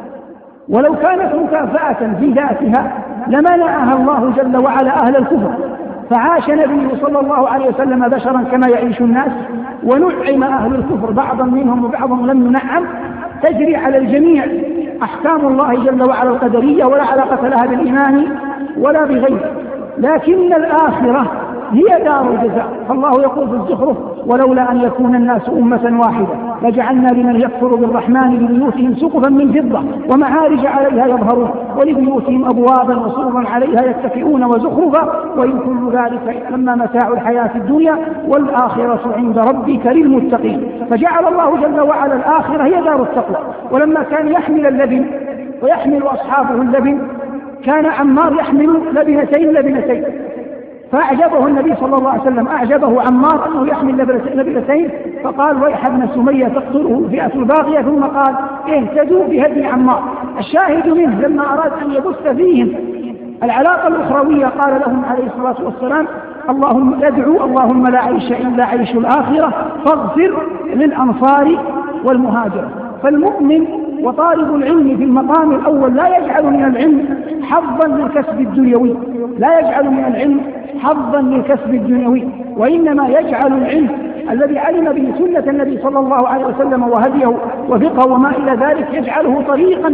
ولو كانت مكافأة في ذاتها لمنعها الله جل وعلا أهل الكفر. فعاش نبيه صلى الله عليه وسلم بشرا كما يعيش الناس، ونعم أهل الكفر بعضا منهم وبعضهم لم ينعم. تجري على الجميع أحكام الله جل وعلا القدرية، ولا علاقة لها بالإيمان ولا بغيره. لكن الآخرة هي دار الجزاء. فالله يقول في الزخرف: ولولا أن يكون الناس أمة واحدة لجعلنا لمن يكفر بالرحمن لبيوتهم سقفا من فضة ومعارج عليها يظهرون ولبيوتهم أبوابا وسررا عليها يتكئون وزخرفا وإن كل ذلك لما متاع الحياة الدنيا والآخرة عند ربك للمتقين. فجعل الله جل وعلا الآخرة هي دار التقوى. ولما كان يحمل اللبن ويحمل أصحابه اللبن، كان عمار يحمل لبنتين، فأعجبه النبي صلى الله عليه وسلم، أعجبه عمار أنه يحمل لبنتين، فقال: ويح ابن سمية تقتله فئة الباغية. ثم قال: اهتدوا بهدي عمار. الشاهد منه لما أراد أن يبث فيهم العلاقة الأخروية قال لهم عليه الصلاة والسلام: اللهم ادعوا اللهم لا عيش إلا عيش الآخرة فاغفر للأنصار والمهاجرة. فالمؤمن وطالب العلم في المقام الأول لا يجعل من العلم حظا للكسب الدنيوي، لا يجعل من العلم حظا للكسب الدنيوي، وإنما يجعل العلم الذي علم به سنة النبي صلى الله عليه وسلم وهديه وفقه وما إلى ذلك يجعله طريقا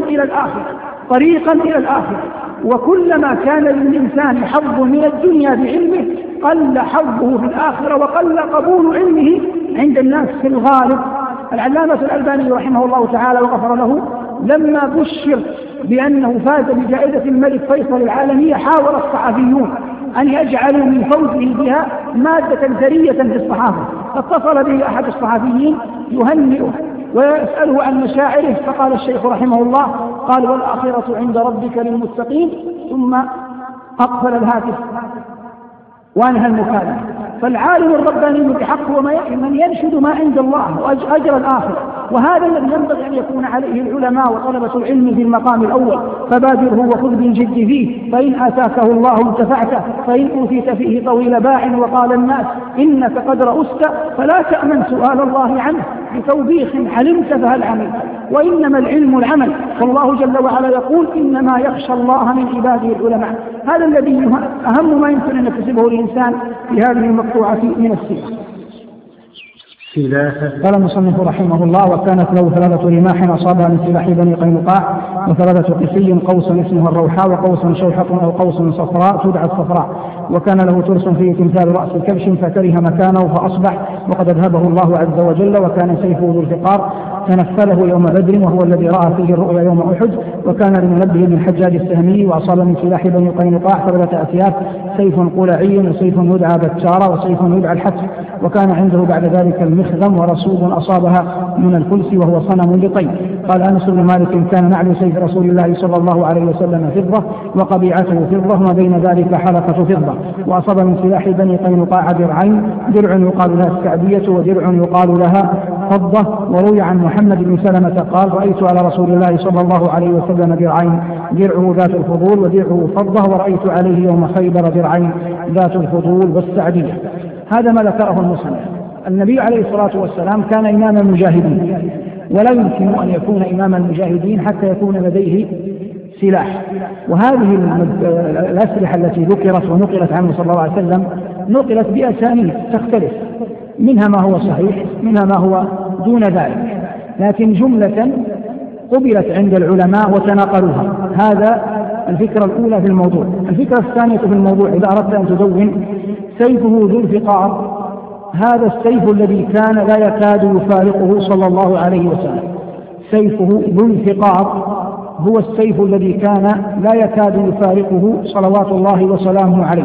إلى الآخرة. وكلما كان للإنسان حظ من الدنيا بعلمه قل حظه في الآخرة وقل قبول علمه عند الناس في الغالب. العلامة الألباني رحمه الله تعالى وغفر له لما بشر بأنه فاز بجائزة الملك فيصل العالمية حاول الصحفيون أن يجعلوا من فوزه بها مادة ثرية في الصحافة، فاتصل به أحد الصحفيين يهنئه ويسأله عن مشاعره، فقال الشيخ رحمه الله: قال: والآخرة عند ربك للمتقين. ثم أقفل الهاتف وأنهى المكالمة. فالعالم الرباني بحق ومن ينشد ما عند الله وأجر الآخرة وهذا الذي ينبغي أن يكون عليه العلماء وطلبة العلم في المقام الأول. فبادره وخذ بالجد فيه، فإن آتاكه الله انتفعته، فإن أوتيت فيه طويل باع. وقال الناس إنك قد رأست فلا تأمن سؤال الله عنه، بتوبيخ علمت فهل عملت، وإنما العلم العمل. والله جل وعلا يقول إنما يخشى الله من عباده العلماء. هذا الذي أهم ما يمكن أن يكتسبه الإنسان في هذه المقطوعة من السيرة. قال المصنف رحمه الله: وكانت له 3 رماح أصابها من سلاح بني قينقاع، و3 قسي، قوس اسمها الروحاء، وقوس شوحة أو قوس صفراء تدعى الصفراء. وكان له ترس فيه تمثال رأس كبش فكره مكانه فأصبح، وقد أذهبه الله عز وجل. وكان سيفه ذو الفقار تنفله يوم بدر، وهو الذي رأى فيه الرؤيا يوم أحد. وكان لمنبه بن الحجاج السهمي، وأصاب من سلاح بني قينقاع 3 أسياف، سيف قلعي، وسيف يدعى بتشارة، وسيف يدعى الحتف. وكان عنده بعد ذلك المخذم، ورسول أصابها من الفلس وهو صنم لطيب. قال أنس بن مالك: كان نعل سيف رسول الله صلى الله عليه وسلم فضة، وقبيعته فضة، وما بين ذلك حلقة فضة. وأصاب من سلاح بني قينقاع درعين، درع يقال لها السعدية، ودرع يقال لها فضة. وروي عن محمد بن سلمة قال: رأيت على رسول الله صلى الله عليه وسلم درعين، درعه ذات الفضول ودرعه فضة، ورأيت عليه يوم خيبر درعين ذات الفضول والسعدية. هذا ما ذكره المصنف. النبي عليه الصلاة والسلام كان إمام المجاهدين، ولا يمكن أن يكون إمام المجاهدين حتى يكون لديه سلاح. وهذه الأسلحة التي ذكرت ونقلت عنه صلى الله عليه وسلم نقلت بأسانيد تختلف، منها ما هو صحيح، منها ما هو دون ذلك، لكن جملة قبلت عند العلماء وتناقلوها. هذا الفكرة الأولى في الموضوع. الفكرة الثانية في الموضوع: إذا أردت أن تدون، سيفه ذو الفقار، هذا السيف الذي كان لا يكاد يفارقه صلى الله عليه وسلم. سيفه ذو الفقار هو السيف الذي كان لا يكاد يفارقه صلوات الله وسلامه عليه،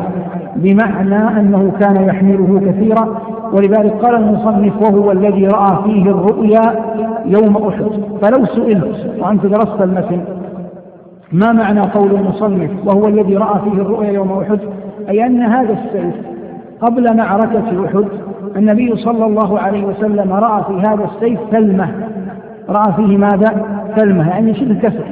بمعنى أنه كان يحمله كثيرا. ولذلك قال المصنف: وهو الذي رأى فيه الرؤيا يوم أحد. فلو سئلت وأنت درست المتن ما معنى قول المصنف وهو الذي رأى فيه الرؤيا يوم أحد، أي أن هذا السيف قبل معركة أحد النبي صلى الله عليه وسلم رأى في هذا السيف ثلمة، رأى فيه ماذا؟ ثلمة، يعني شبه كسر.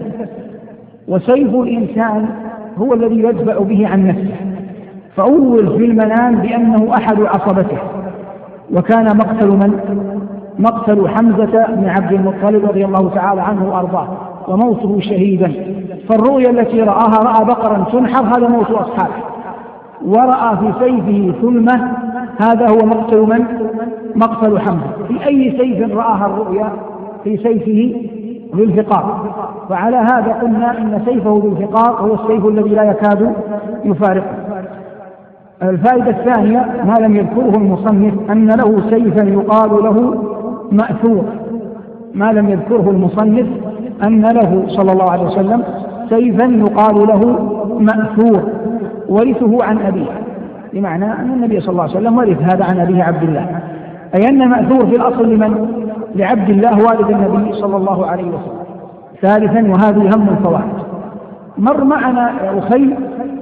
وسيف الإنسان هو الذي يدفع به عن نفسه، فأول في المنام بأنه أحد عصبته. وكان مقتل من؟ مقتل حمزة بن عبد المطلب رضي الله تعالى عنه وأرضاه، وموته شهيدا. فالرؤيا التي رآها رأى بقرا تنحر، هذا موت أصحابه. ورأى في سيفه ثلمة، هذا هو مقتل من؟ مقتل حمزة. في أي سيف رآها الرؤيا؟ في سيفه ذو الفقار. وعلى هذا قلنا إن سيفه ذو الفقار هو السيف الذي لا يكاد يفارقه. الفائدة الثانية ما لم يذكره المصنف أن له سيفا يقال له مأثور. ما لم يذكره المصنف أن له صلى الله عليه وسلم سيفا يقال له مأثور، ورثه عن أبيه، بمعنى أن النبي صلى الله عليه وسلم ورث هذا عن أبيه عبد الله، أي أن مأثور في الأصل لمن؟ لعبد الله والد النبي صلى الله عليه وسلم. ثالثا، وهذه أهم الفوائد: مر معنا يا أخي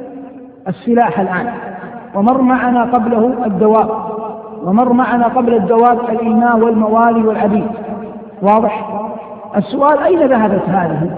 السلاح الآن، ومر معنا قبله الدواب، ومر معنا قبل الدواب الإماء والموالي والعبيد. واضح؟ السؤال: أين ذهبت هذه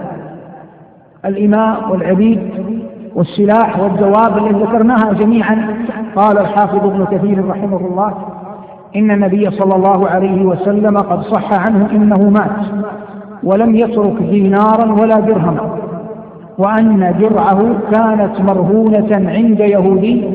الإماء والعبيد والسلاح والدواب التي ذكرناها جميعا؟ قال الحافظ ابن كثير رحمه الله: إن النبي صلى الله عليه وسلم قد صح عنه إنه مات ولم يترك دينارا ولا درهما، وأن درعه كانت مرهونة عند يهودي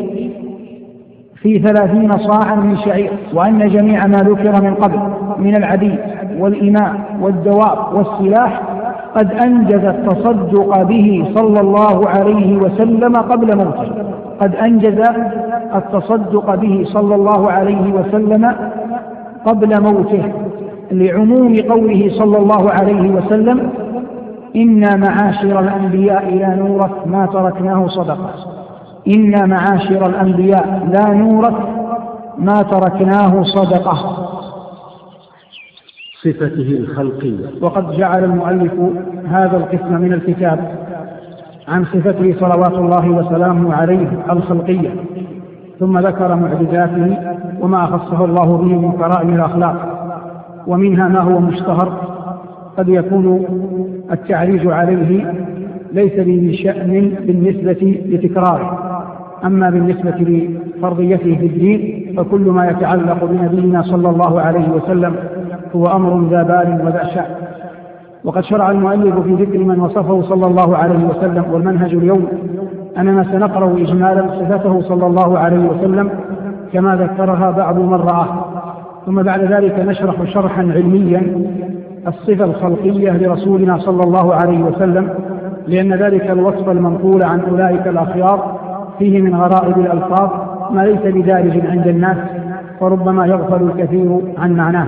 في 30 صاعا من شعير، وأن جميع ما ذكر من قبل من العبيد والإماء والدواب والسلاح قد أنجز التصدق به صلى الله عليه وسلم قبل موته. قد أنجز التصدق به صلى الله عليه وسلم قبل موته، لعموم قوله صلى الله عليه وسلم: إنا معاشر الأنبياء لا نورث ما تركناه صدقة. إنا معاشر الأنبياء لا نورث ما تركناه صدقة. صفته الخلقية. وقد جعل المؤلف هذا القسم من الكتاب عن صفته صلوات الله وسلامه عليه الخلقية، ثم ذكر معجزاته وما خصه الله به من كرائم الأخلاق، ومنها ما هو مشتهر قد يكون التعريج عليه ليس به شأن بالنسبة لتكراره، أما بالنسبة لفرضيته في الدين فكل ما يتعلق بنبينا صلى الله عليه وسلم هو أمر ذا بال وذا شأن. وقد شرع المؤلف في ذكر من وصفه صلى الله عليه وسلم، والمنهج اليوم أننا سنقرأ إجمالا صفته صلى الله عليه وسلم كما ذكرها بعض من رآه، ثم بعد ذلك نشرح شرحا علميا الصفة الخلقية لرسولنا صلى الله عليه وسلم، لأن ذلك الوصف المنقول عن أولئك الأخيار فيه من غرائب الألفاظ ما ليس بدارج عند الناس، وربما يغفل الكثير عن معناه.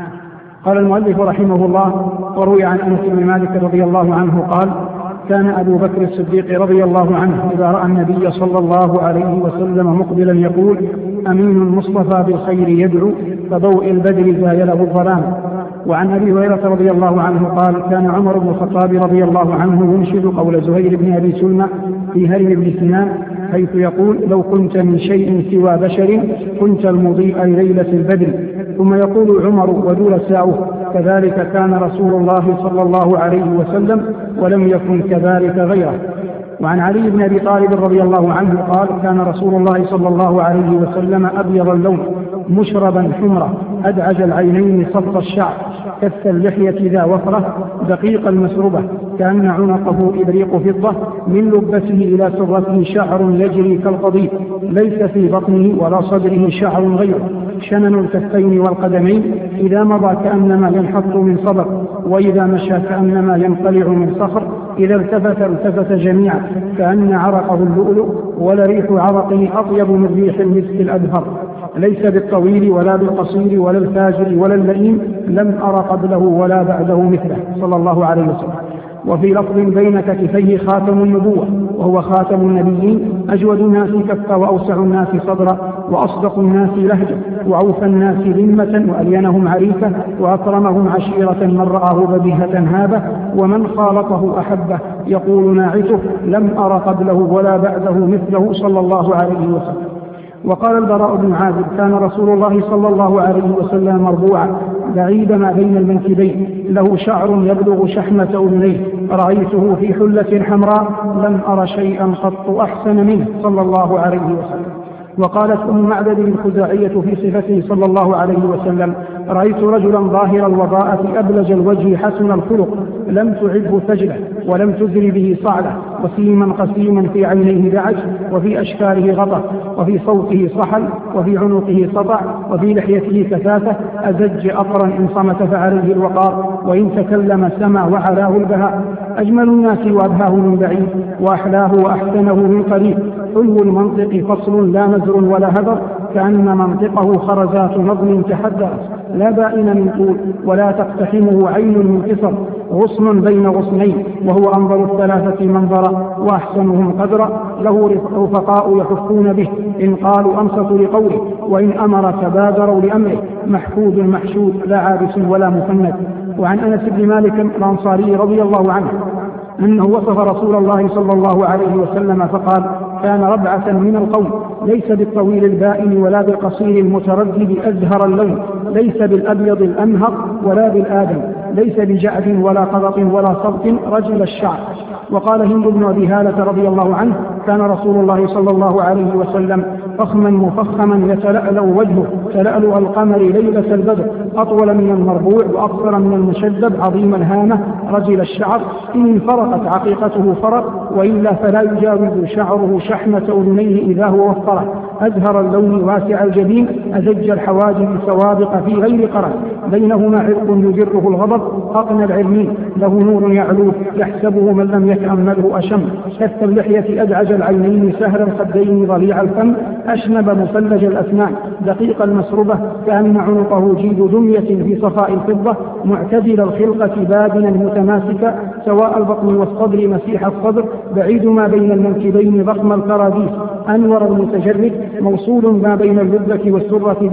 قال المؤلف رحمه الله: وروي عن أنس بن مالك رضي الله عنه قال: كان أبو بكر الصديق رضي الله عنه إذا رأى النبي صلى الله عليه وسلم مقبلا يقول: أمين المصطفى بالخير يدعو كضوء البدر زايله الظلام. وعن أبي هريرة رضي الله عنه قال: كان عمر بن الخطاب رضي الله عنه ينشد قول زهير بن أبي سلمى في هرم بن سنان حيث يقول: لو كنت من شيء سوى بشر كنت المضيء ليلة البدر. ثم يقول عمر ودول ساعه: كذلك كان رسول الله صلى الله عليه وسلم ولم يكن كذلك غيره. وعن علي بن أبي طالب رضي الله عنه قال: كان رسول الله صلى الله عليه وسلم أبيض اللون مشربا حمرا أدعج العينين صلط الشعر كث اللحية ذا وفرة دقيق المسربة كأن عنقه إبريق فضة من لبته إلى سرته شعر يجري كالقضيب ليس في بطنه ولا صدره شعر غيره شنن الكفين والقدمين إذا مضى كأنما ينحط من صبر وإذا مشى كأنما ينقلع من صخر إذا التفت جميعا كأن عرقه اللؤلؤ ولريح عرقه أطيب من ريح المسك الأبهر ليس بالطويل ولا بالقصير ولا الفاجر ولا اللئيم لم أر قبله ولا بعده مثله صلى الله عليه وسلم. وفي لفظ بين كتفيه خاتم النبوة وهو خاتم النبيين أجود الناس كفا وأوسع الناس صدرا وأصدق الناس لهجة وأوفى الناس ذمة وألينهم عريفة وأكرمهم عشيرة من رآه بديهة هابة ومن خالطه أحبه يقول ناعته لم أر قبله ولا بعده مثله صلى الله عليه وسلم. وقال البراء بن عازب: كان رسول الله صلى الله عليه وسلم مربوعا بعيد ما بين المنكبين له شعر يبلغ شحمة أذنيه رأيته في حلة حمراء لم أر شيئا قط أحسن منه صلى الله عليه وسلم. وقالت أم معبد الخزاعية في صفته صلى الله عليه وسلم: رأيت رجلا ظاهر الوضاءة أبلج الوجه حسن الخلق لم تعبه ثجله ولم تزر به صعلة وسيما قسيما في عينيه دعج وفي أشكاره غطى وفي صوته صحل وفي عنقه سطع وفي لحيته كثافة أزج أقرا إن صمت فعليه الوقار وإن تكلم سمع وعلاه البهاء أجمل الناس وأبهاه من بعيد وأحلاه وأحسنه من قريب حلو المنطق فصل لا نزر ولا هدر كأن منطقه خرزات نظم تحدث لا بائن من طول ولا تقتحمه عين من قصر غصن بين غصنين وهو أنظر الثلاثة منظرا وأحسنهم قدرا له رفقاء يحفون به إن قالوا أنصتوا لقوله وإن أمر تبادروا لأمره محفوظ محشود لا عابس ولا مفند. وعن أنس بن مالك الأنصاري رضي الله عنه أنه وصف رسول الله صلى الله عليه وسلم فقال: كان ربعة من القوم ليس بالطويل البائن ولا بالقصير المتردد أزهر اللون ليس بالأبيض الأنهر ولا بالآدم ليس بجعد ولا قبط ولا صبت رجل الشعر. وقال هند بن أبي هالة رضي الله عنه: كان رسول الله صلى الله عليه وسلم فخما مفخما يتلألأ وجهه تلألؤ القمر ليلة البدر أطول من المربوع وأقصر من المشدد عظيم الهامة رجل الشعر إن انفرقت عقيقته فرق وإلا فلا يجاوز شعره شحمة أذنيه إذا هو وفره أزهر اللون واسع الجبين أزج الحواجب سوابق في غير قرن بينهما عرق يجره الغضب أقنى العلمين له نور يعلوه يحسبه من لم يتأمله أشم كث اللحية أدعج العينين سهر الخدين ضليع الفم أشنب مثلج الأسنان دقيق المسربة كأن عنقه جيد دمية في صفاء الفضة معتدل الخلقة بادنا متماسكا سواء البطن والصدر مسيح الصدر بعيد ما بين المنكبين ضخم الكراديس أنور المتجرد موصول ما بين اللبة والسرة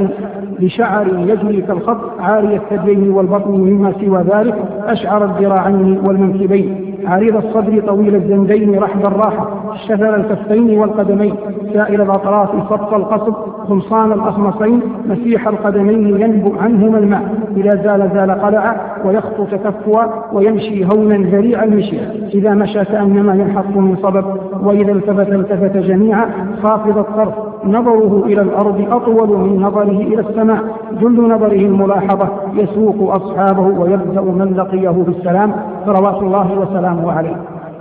بشعر يجري كالخط عاري الثديين والبطن مما سوى ذلك أشعر الذراعين والمنكبين عريض الصدر طويل الزندين رحب الراحة شفر الكفين والقدمين سائل الأطراف صف القصب خمصان الأخمصين مسيح القدمين ينبع عنهما الماء، إذا زال قلعا ويخطو تكفوا ويمشي هونا ذريع المشي، إذا مشى كأنما ينحط من صبب، وإذا التفت جميعا خافض الطرف، نظره إلى الأرض أطول من نظره إلى السماء، جل نظره الملاحظة، يسوق أصحابه ويبدأ من لقيه بالسلام، صلوات الله وسلامه عليه.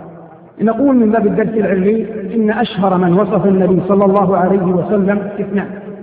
نقول من باب الدرس العلمي إن أشهر من وصف النبي صلى الله عليه وسلم اثنان: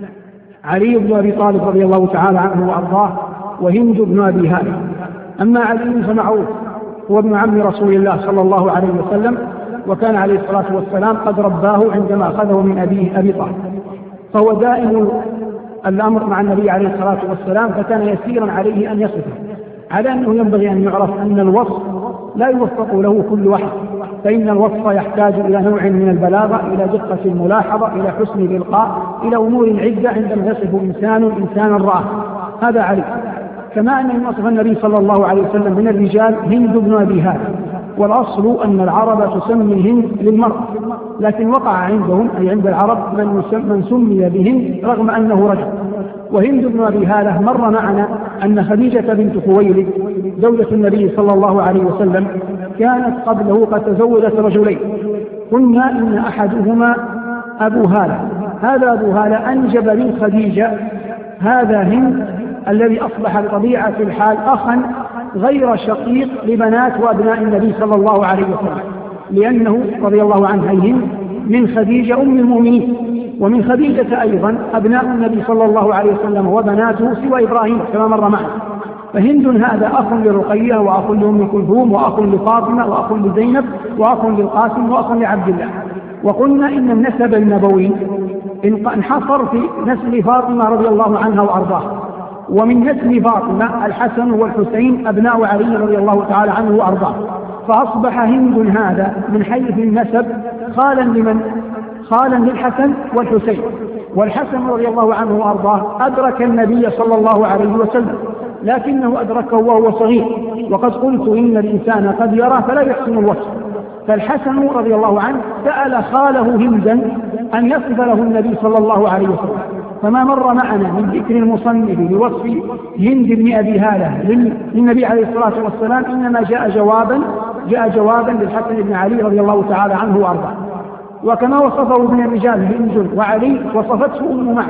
علي بن أبي طالب رضي الله تعالى عنه وأرضاه، وهند بن أبي هالة. أما علي فمعروف هو ابن عم رسول الله صلى الله عليه وسلم، وكان عليه الصلاة والسلام قد رباه عندما أخذه من أبيه أبي طالب، فهو دائم الأمر مع النبي عليه الصلاة والسلام، فكان يسيرا عليه أن يصفه، على أنه ينبغي أن يعرف أن الوصف لا يوفق له كل واحد، فإن الوصف يحتاج إلى نوع من البلاغة، إلى دقة الملاحظة، إلى حسن الإلقاء، إلى أمور عدة عندما يصف إنسانا رآه. هذا علي. كما أن وصف النبي صلى الله عليه وسلم من الرجال هند بن أبي هالة، والأصل أن العرب تسمي هند للمرأة، لكن وقع عندهم أي عند العرب من سمي بهند رغم أنه رجل. وهند بن أبي هالة مر معنا أن خديجة بنت خويلد زوجة النبي صلى الله عليه وسلم كانت قبله قد تزوجت رجلين، قلنا إن أحدهما أبو هالة، هذا أبو هالة أنجب من خديجة هذا هند الذي أصبح بطبيعة الحال أخا غير شقيق لبنات وأبناء النبي صلى الله عليه وسلم، لأنه رضي الله عنها هند من خديجة أم المؤمنين، ومن خديجة أيضا أبناء النبي صلى الله عليه وسلم وبناته سوى إبراهيم كما مر معنا. فهند هذا أخ لرقية، وأخ لأم كلثوم، وأخ لفاطمة، وأخ لزينب، وأخ للقاسم، وأخ لعبد الله. وقلنا إن النسب النبوي انحصر في نسل فاطمة رضي الله عنها وأرضاها، ومن نسل فاطمة الحسن والحسين أبناء علي رضي الله تعالى عنه وأرضاه، فأصبح هند هذا من حيث النسب خالا للحسن والحسين. والحسن رضي الله عنه وأرضاه أدرك النبي صلى الله عليه وسلم، لكنه أدركه وهو صغير، وقد قلت إن الإنسان قد يرى فلا يحسن الوصف. فالحسن رضي الله عنه سأل خاله هندا أن يصف له النبي صلى الله عليه وسلم، فما مر معنا من ذكر المصنف لوصف هند بن أبي هالة للنبي عليه الصلاة والسلام إنما جاء جوابا للحسن بن علي رضي الله تعالى عنه وأرضاه. وكما وصفه من الرجال هند وعلي وصفته أم معبد،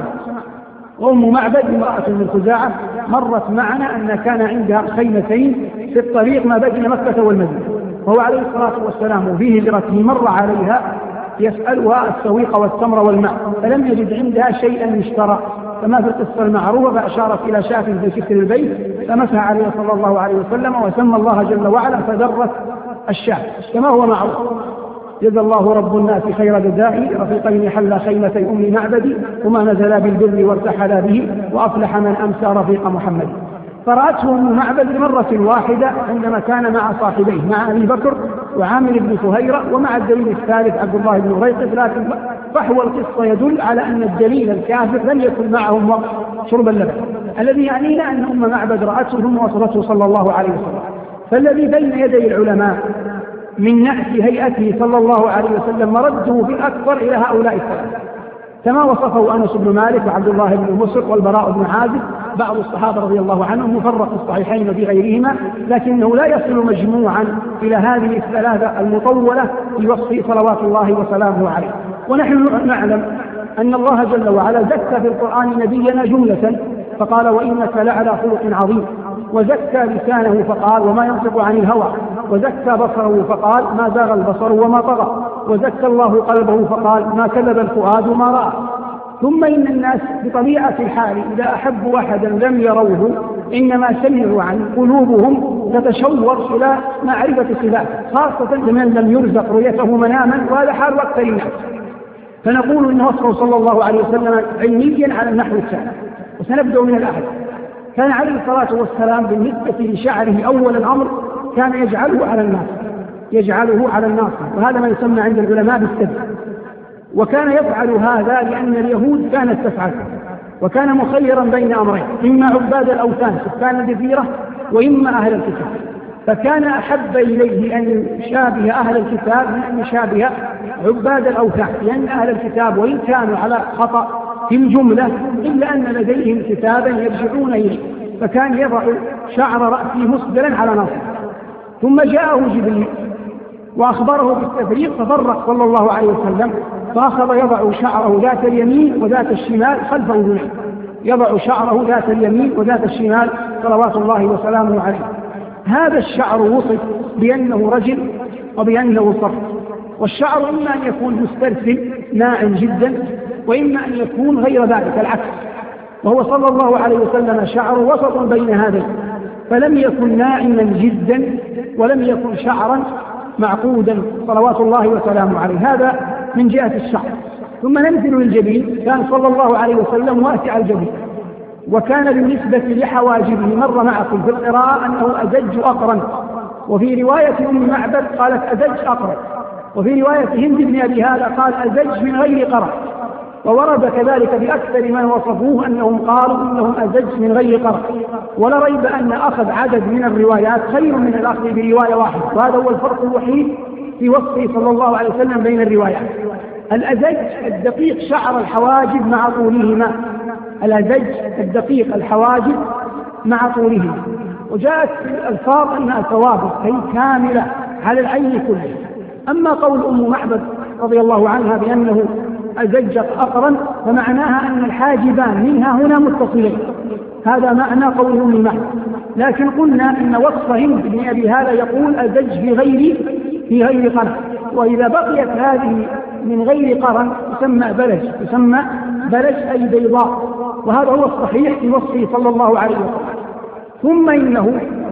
وأم معبد امرأة من خزاعة مرت معنا أن كان عندها خيمتين في الطريق ما بين مكة والمدينة، وهو عليه الصلاة والسلام في هجرته مر عليها يسألها السويق والتمر والماء، فلم يجد عندها شيئا يشترى كما في القصة المعروفة، فأشارت إلى شاة في كسر البيت فمسح عليه صلى الله عليه وسلم وسمى الله جل وعلا فدرت الشاة كما هو معروف. جزى الله رب الناس خير جزائي، رفيقين حل خيمتي أم معبد، وما نزلا بالبر وارتحلا به، وأفلح من أمسى رفيق محمد. فرأته أم معبد مرة واحدة عندما كان مع صاحبيه، مع أبي بكر وعامر بن فهيرة ومع الدليل الثالث عبد الله بن ريقب، لكن فحوى القصة يدل على أن الدليل الكافر لم يكن معهم وقت شرب اللبن، الذي يعنينا أن أم معبد رأته ثم وصفته صلى الله عليه وسلم. فالذي بين يدي العلماء من نعت هيئته صلى الله عليه وسلم مرده بالأكثر إلى هؤلاء الثلاثة، كما وصفه أنس بن مالك وعبد الله بن مسعود والبراء بن عازب بعض الصحابة رضي الله عنهم، مفرق الصحيحين وفي غيرهما، لكنه لا يصل مجموعا إلى هذه الثلاثة المطولة في وصف صلوات الله وسلامه عليه. ونحن نعلم أن الله جل وعلا زكى في القرآن نبينا جملة فقال وإنك لعلى خلق عظيم، وزكى لسانه فقال وما ينطق عن الهوى، وزكى بصره فقال ما زاغ البصر وما طغى، وزكى الله قلبه فقال ما كذب الفؤاد ما رأى. ثم إن الناس بطبيعة الحال إذا أحبوا أحدا لم يروه إنما سمعوا عنه قلوبهم تتشور إلى معرفة صفاته، خاصة لمن لم يرزق رؤيته مناما، وهذا حال أكثر الناس. فنقول إن وصفه صلى الله عليه وسلم علميا على النحو التالي، وسنبدأ من الأحد. كان عليه الصلاة والسلام بالنسبة لشعره أول الأمر كان يجعله على الناصية، وهذا ما يسمى عند العلماء بالسد. وكان يفعل هذا لأن اليهود كانت تفعل، وكان مخيرا بين أمرين، إما عباد الأوثان سكان الجزيرة وإما أهل الكتاب، فكان أحب إليه أن يشابه أهل الكتاب من أن يشابه عباد الأوثان، لأن أهل الكتاب وإن كانوا على خطأ في الجملة، إلا أن لديهم كتابا يرجعون إليه، فكان يضع شعر رأسه مسدلا على ناصره. ثم جاءه جبريل وأخبره بالتفريق، ففرق صلى الله عليه وسلم، فأخذ يضع شعره ذات اليمين وذات الشمال خلف أذنيه، يضع شعره ذات اليمين وذات الشمال صلوات الله وسلامه عليه. هذا الشعر وصف بأنه رجل وبأنه صف، والشعر إما أن يكون مسترسل ناعم جدا، وإما أن يكون غير ذلك العكس، وهو صلى الله عليه وسلم شعر وسط بين هذين، فلم يكن ناعما جدا ولم يكن شعرا معقودا صلوات الله وسلامه عليه. هذا من جهة الشعر. ثم ننزل للجبين، كان صلى الله عليه وسلم واسع الجبين، وكان بالنسبة لحواجبه مر معكم في القراءة أنه أزج أقرن، وفي رواية أم معبد قالت أزج أقرن، وفي رواية هند بن أبي هالة قال أزج من غير قرن، وورد كذلك بأكثر ما وصفوه أنهم قالوا إنهم أزج من غير قرن. ولا ريب أن أخذ عدد من الروايات خير من الأخذ برواية واحدة، وهذا هو الفرق الوحيد في وصفه صلى الله عليه وسلم بين الروايات. الأزج الدقيق شعر الحواجب مع طولهما، الأزج الدقيق الحواجب مع طولهما، وجاءت في الألفاظ أنها ثوابت أي كاملة على العين كله. أما قول أم معبد رضي الله عنها بأنه أزج أقرن، فمعناها أن الحاجبان منها هنا متصلين، هذا معنى قول أم معبد. لكن قلنا أن وصف هند بن أبي هالة يقول أزج في غير قرن، وإذا بقيت هذه من غير قرن يسمى بلج أي بيضاء، وهذا هو الصحيح في وصفه صلى الله عليه وسلم. ثم إنه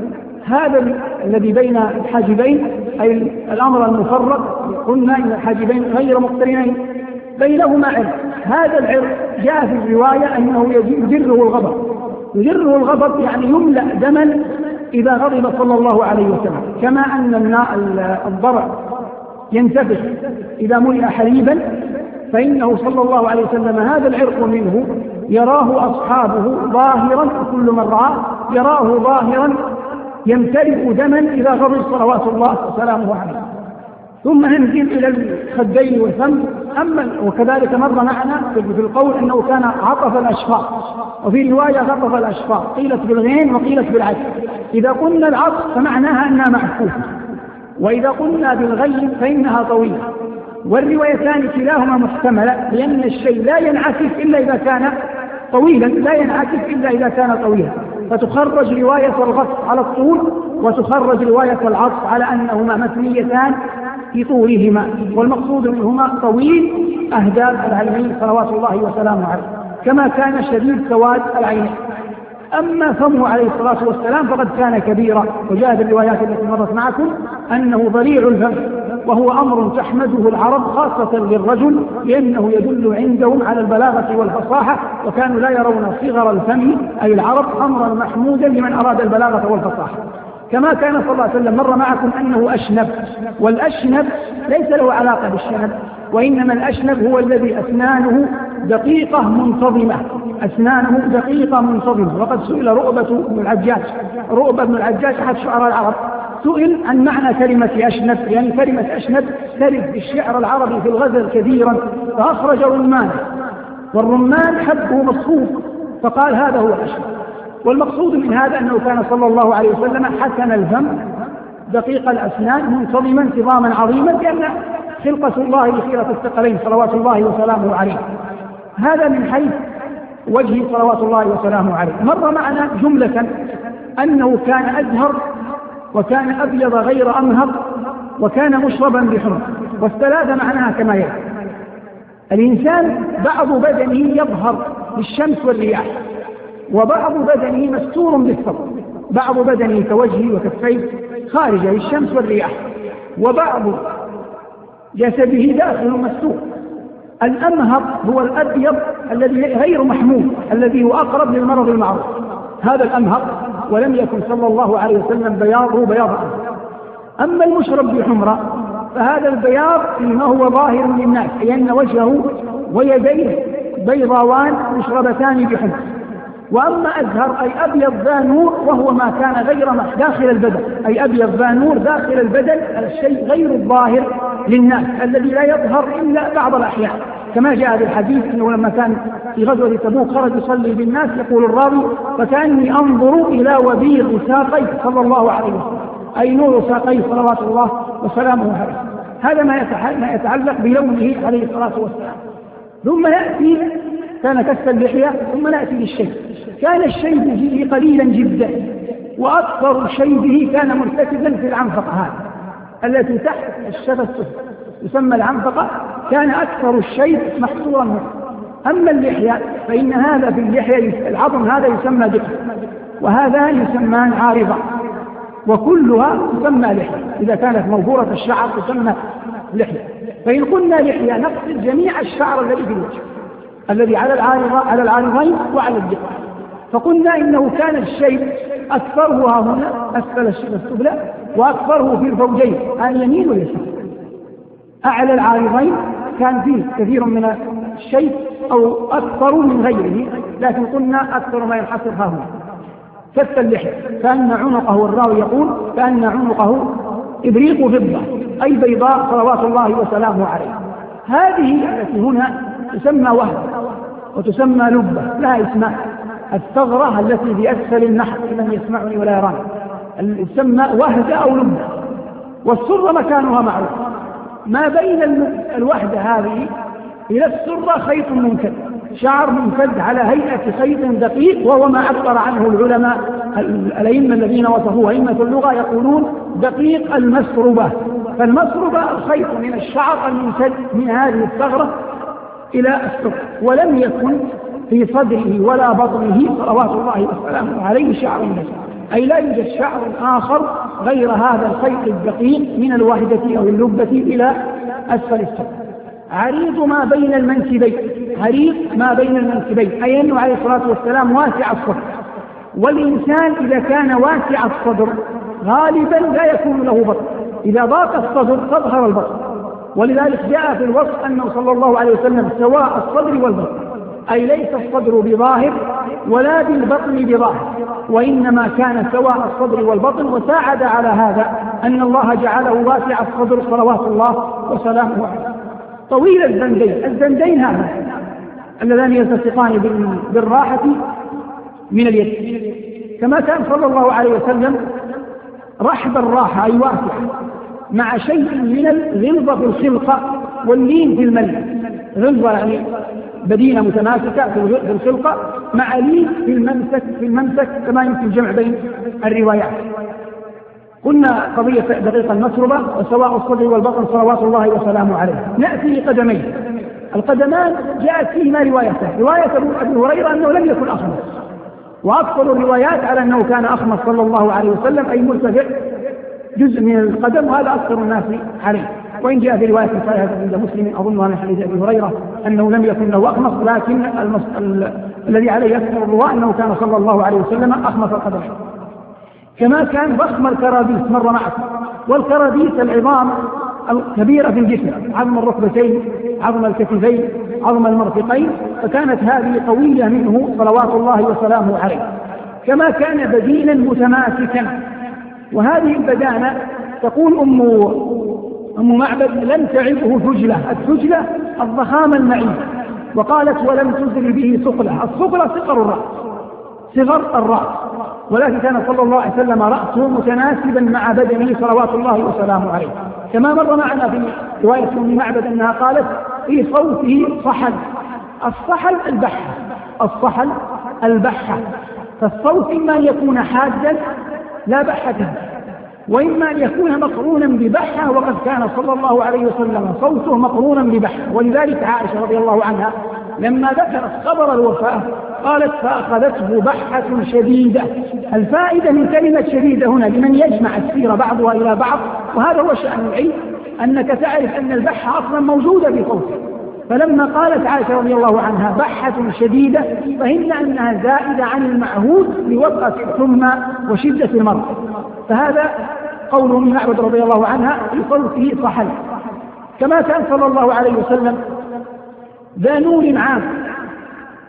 هذا الذي بين الحاجبين أي الأمر المفرق، قلنا إن الحاجبين غير مقترنين بينهما عرق، هذا العرق جاء في الرواية أنه يجره الغضب يعني يملأ دما إذا غضب صلى الله عليه وسلم، كما أن الضرع ينتفخ إذا ملئ حليبا، فإنه صلى الله عليه وسلم هذا العرق منه يراه أصحابه ظاهرا، كل من رآه يراه ظاهرا يمتلئ دما إذا غضب صلوات الله وسلامه عليه. ثم ننزل إلى الخدين والفم. وكذلك مر معنا في القول أنه كان عطف الأشفاق، وفي رواية غطف الأشفاق، قيلت بالغين وقيلت بالعكس. إذا قلنا العطف فمعناها أنها معكوفة، وإذا قلنا بالغين فإنها طويلة، والروايتان كلاهما محتملة، لأن الشيء لا ينعكس إلا إذا كان طويلا، فتخرج رواية الغطف على الطول، وتخرج رواية العطف على أنهما مثنيتان في طولهما، والمقصود منهما طويل أهداب العينين صلوات الله وسلامه عليه، كما كان شديد سواد العينين. أما فمه عليه الصلاة والسلام فقد كان كبيرا، وجاء في الروايات التي مرت معكم أنه ضريع الفم، وهو أمر تحمده العرب خاصة للرجل، لأنه يدل عندهم على البلاغة والفصاحة، وكانوا لا يرون صغر الفم أي العرب أمرا محمودا لمن أراد البلاغة والفصاحة. كما كان صلى الله عليه وسلم مر معكم أنه أشنب، والأشنب ليس له علاقة بالشنب، وإنما الأشنب هو الذي أسنانه دقيقة منتظمة، وقد سئل رؤبة بن العجاج أحد شعراء العرب، سئل عن معنى كلمة أشنب، يعني كلمة أشنب ترد في الشعر العربي في الغزل كثيرا، فأخرج رمان، والرمان حبه مصفوف، فقال هذا هو الأشنب. والمقصود من هذا أنه كان صلى الله عليه وسلم حسن الفم دقيق الأسنان منتظما انتظاما عظيما، لأن خلقة الله لخيرة الثقلين صلوات الله وسلامه عليه. هذا من حيث وجه صلوات الله وسلامه عليه. مر معنا جملة أنه كان أزهر، وكان أبيض غير أمهر، وكان مشربا بحمر، والثلاثة معناها كما يلي: الإنسان بعض بدنه يظهر بالشمس والرياح، وبعض بدنه مستور بالثوب، بعض بدنه كوجهه وكفيه خارجه للشمس والرياح، وبعض جسده داخل مستور. الأمهر هو الأبيض الذي غير محمود، الذي هو أقرب للمرض المعروف، هذا الأمهر، ولم يكن صلى الله عليه وسلم بياضه بياض أمهر. أما المشرب بحمرة فهذا البياض فيما هو ظاهر للناس، لأن وجهه ويديه بيضاوان مشربتان بحمر. وأما أزهر أي أبيض ذا نور وهو ما كان غير داخل البدن، أي أبيض ذا نور داخل البدن، الشيء غير الظاهر للناس الذي لا يظهر إلا بعض الأحيان، كما جاء في الحديث أنه لما كان في غزوة تبوك خرج يصلي بالناس يقول الراوي فكأني أنظر إلى وبيض ساقيه صلى الله عليه وسلم، أي نور ساقيه صلوات الله وسلامه عليه. هذا ما يتعلق بلونه عليه الصلاة والسلام. ثم نأتي كان كف اللحية، ثم نأتي للشيب. كان الشيب فيه قليلا جدا، وأكثر شيبه كان مرتكزا في العنفقة هذه التي تحت الشفة السفلى يسمى العنفقة، كان أكثر الشيب محصورا منه. أما اللحية فإن هذا في اللحية العظم هذا يسمى دقة، وهذان يسمان عارضة، وكلها تسمى لحية. إذا كانت موفورة الشعر تسمى لحية. فإن قلنا لحية نقصد جميع الشعر الذي في الوجه الذي على العارضين وعلى الدقة. فقلنا إنه كان الشيب أكثرها هنا أسفل الشفة السفلى، وأكثره في الفوجين اليمين واليسار. أعلى العارضين كان فيه كثير من الشيب أو أكثر من غيره، لكن قلنا أكثر ما ينحصر ها هنا. كف اللحية كأن عنقه، الراوي يقول كأن عنقه إبريق فضة، أي بيضاء صلوات الله وسلامه عليه. هذه التي هنا تسمى وهدة وتسمى لبة، لها اسماء. الثغرة التي بأسفل النحر لمن يسمعني ولا يراني تسمى وهدة أو لبة. والسرة مكانها معروف، ما بين الوهدة هذه إلى السرة خيط منكد، شعر منكد على هيئة خيط دقيق، وهو ما عبر عنه العلماء الأئمة الذين وصفوه أئمة اللغة يقولون دقيق المسربة. فالمسربة الخيط من الشعر الممتد من هذه الثغرة إلى السرة، ولم يكن في صدره ولا بطنه صلوات الله وسلامه عليه شعر نسير، أي لا يوجد شعر آخر غير هذا الخيط الدقيق من الوهدة أو اللبة إلى أسفل السرة. عريض ما بين المنكبين، عريض ما بين المنكبين، أي أنه عليه الصلاة والسلام واسع الصدر. والإنسان إذا كان واسع الصدر غالبا لا يكون له بطن، إذا ضاق الصدر تظهر البطن. ولذلك جاء في الوصف أنه صلى الله عليه وسلم سواء الصدر والبطن، أي ليس الصدر بظاهر ولا بالبطن بظاهر، وإنما كان سواء الصدر والبطن. وساعد على هذا أن الله جعله واسع الصدر صلوات الله وسلامه عليه. طويل الزندين هذا اللذان يلتصقان بالراحة من اليد، كما كان صلى الله عليه وسلم رحب الراحة أي واسع، مع شيء من الغلظة في الخلقة واللين في الملء. غلظة يعني بدينة متماسكة في الخلقة، مع لين في الممسك كما يمكن الجمع بين الروايات. قلنا قضية دقيقة المسربة وسواء الصدر والبطن صلوات الله وسلامه عليه. نأتي لقدمين. القدمان جاءت فيهما روايتان، رواية أبي هريرة أنه لم يكن أخمص، وأكثر الروايات على أنه كان أخمص صلى الله عليه وسلم، أي مرتفع جزء من القدم، وهذا أكثر الناس عليه. وإن جاء في رواية صحيحة عند مسلم أظنها من حديث أبي هريرة أنه لم يكن له أخمص، لكن الذي عليه أكثر الرواة أنه كان صلى الله عليه وسلم أخمص القدمين. كما كان ضخم الكرابيس مر معكم، والكرابيس العظام الكبيرة في الجسم، عظم الركبتين، عظم الكتفين، عظم المرفقين، فكانت هذه قوية منه صلوات الله وسلامه عليه. كما كان بدينا متماسكا. وهذه البدانة تقول أم معبد لم تعبه ثجلة، الثجلة الضخامة المعينة، وقالت ولم تزل به ثقلة. الثقلة صغر الرأس، ولكن كان صلى الله عليه وسلم رأسه متناسبا مع بدنه صلوات الله وسلامه عليه. كما مر معنا في رواية أم معبد أنها قالت في صوته صحل. الصحل البحة، الصحل البحة. فالصوت إما أن يكون حادا لا بحة، وإما أن يكون مقرونا ببحة، وقد كان صلى الله عليه وسلم صوته مقرونا ببحة. ولذلك عائشة رضي الله عنها لما ذكرت خبر الوفاة قالت فأخذته بحة شديدة. الفائدة من كلمة شديدة هنا لمن يجمع السيرة بعضها إلى بعض، وهذا هو شأن العلم، أنك تعرف أن البحة أصلا موجودة في صوته. فلما قالت عائشة رضي الله عنها بحة شديدة فهمنا أنها زائدة عن المعهود لوطأة ثم وشدة المرض. فهذا قول أم معبد رضي الله عنها في صوته صحل. كما كان صلى الله عليه وسلم ذا نور عام،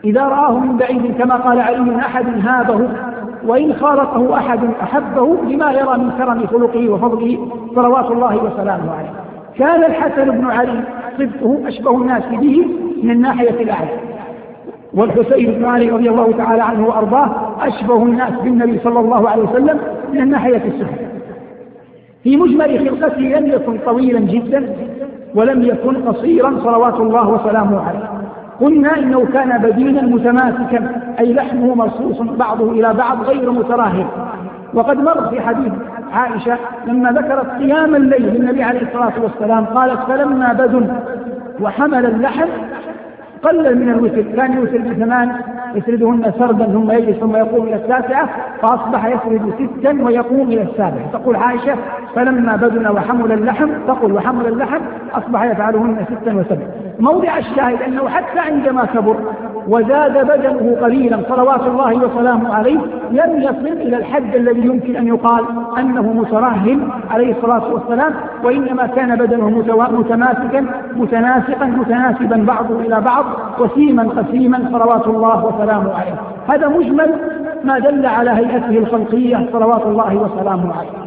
إذا رآه من بعيد كما قال علي أحد هابه، وإن خالطه أحد أحبه لما يرى من كرم خلقه وفضله صلوات الله وسلامه عليه. كان الحسن بن علي صدقه أشبه الناس به من الناحية الأعلى، والحسين بن علي رضي الله تعالى عنه وأرضاه أشبه الناس بالنبي صلى الله عليه وسلم من الناحية السفلى. في مجمل خلقته لم يكن طويلا جدا ولم يكن قصيرا صلوات الله وسلامه عليه. قلنا إنه كان بدينا متماسكا، أي لحمه مرصوص بعضه إلى بعض غير متراهل. وقد مر في حديث عائشة لما ذكرت قيام الليل للنبي عليه الصلاة والسلام قالت: فلما بدن وحمل اللحم قلل من الوتر، كان يوتر ب8 يسردهن سردا ثم يجلس ثم يقوم إلى 9، فأصبح يسرد 6 ويقوم إلى 7. تقول عائشة: فلما بدن وحمل اللحم، تقول وحمل اللحم أصبح يفعلهن 6 و7. موضع الشاهد أنه حتى عندما كبر وزاد بدنه قليلا صلوات الله وسلامه عليه لم يصل إلى الحد الذي يمكن أن يقال أنه مترهل عليه الصلاة والسلام، وإنما كان بدنه متماسكا متناسقا متناسبا بعضه إلى بعض وسيما قسيما صلوات الله وسلامه عليه. هذا مجمل ما دل على هيئته الخلقية صلوات الله وسلامه عليه.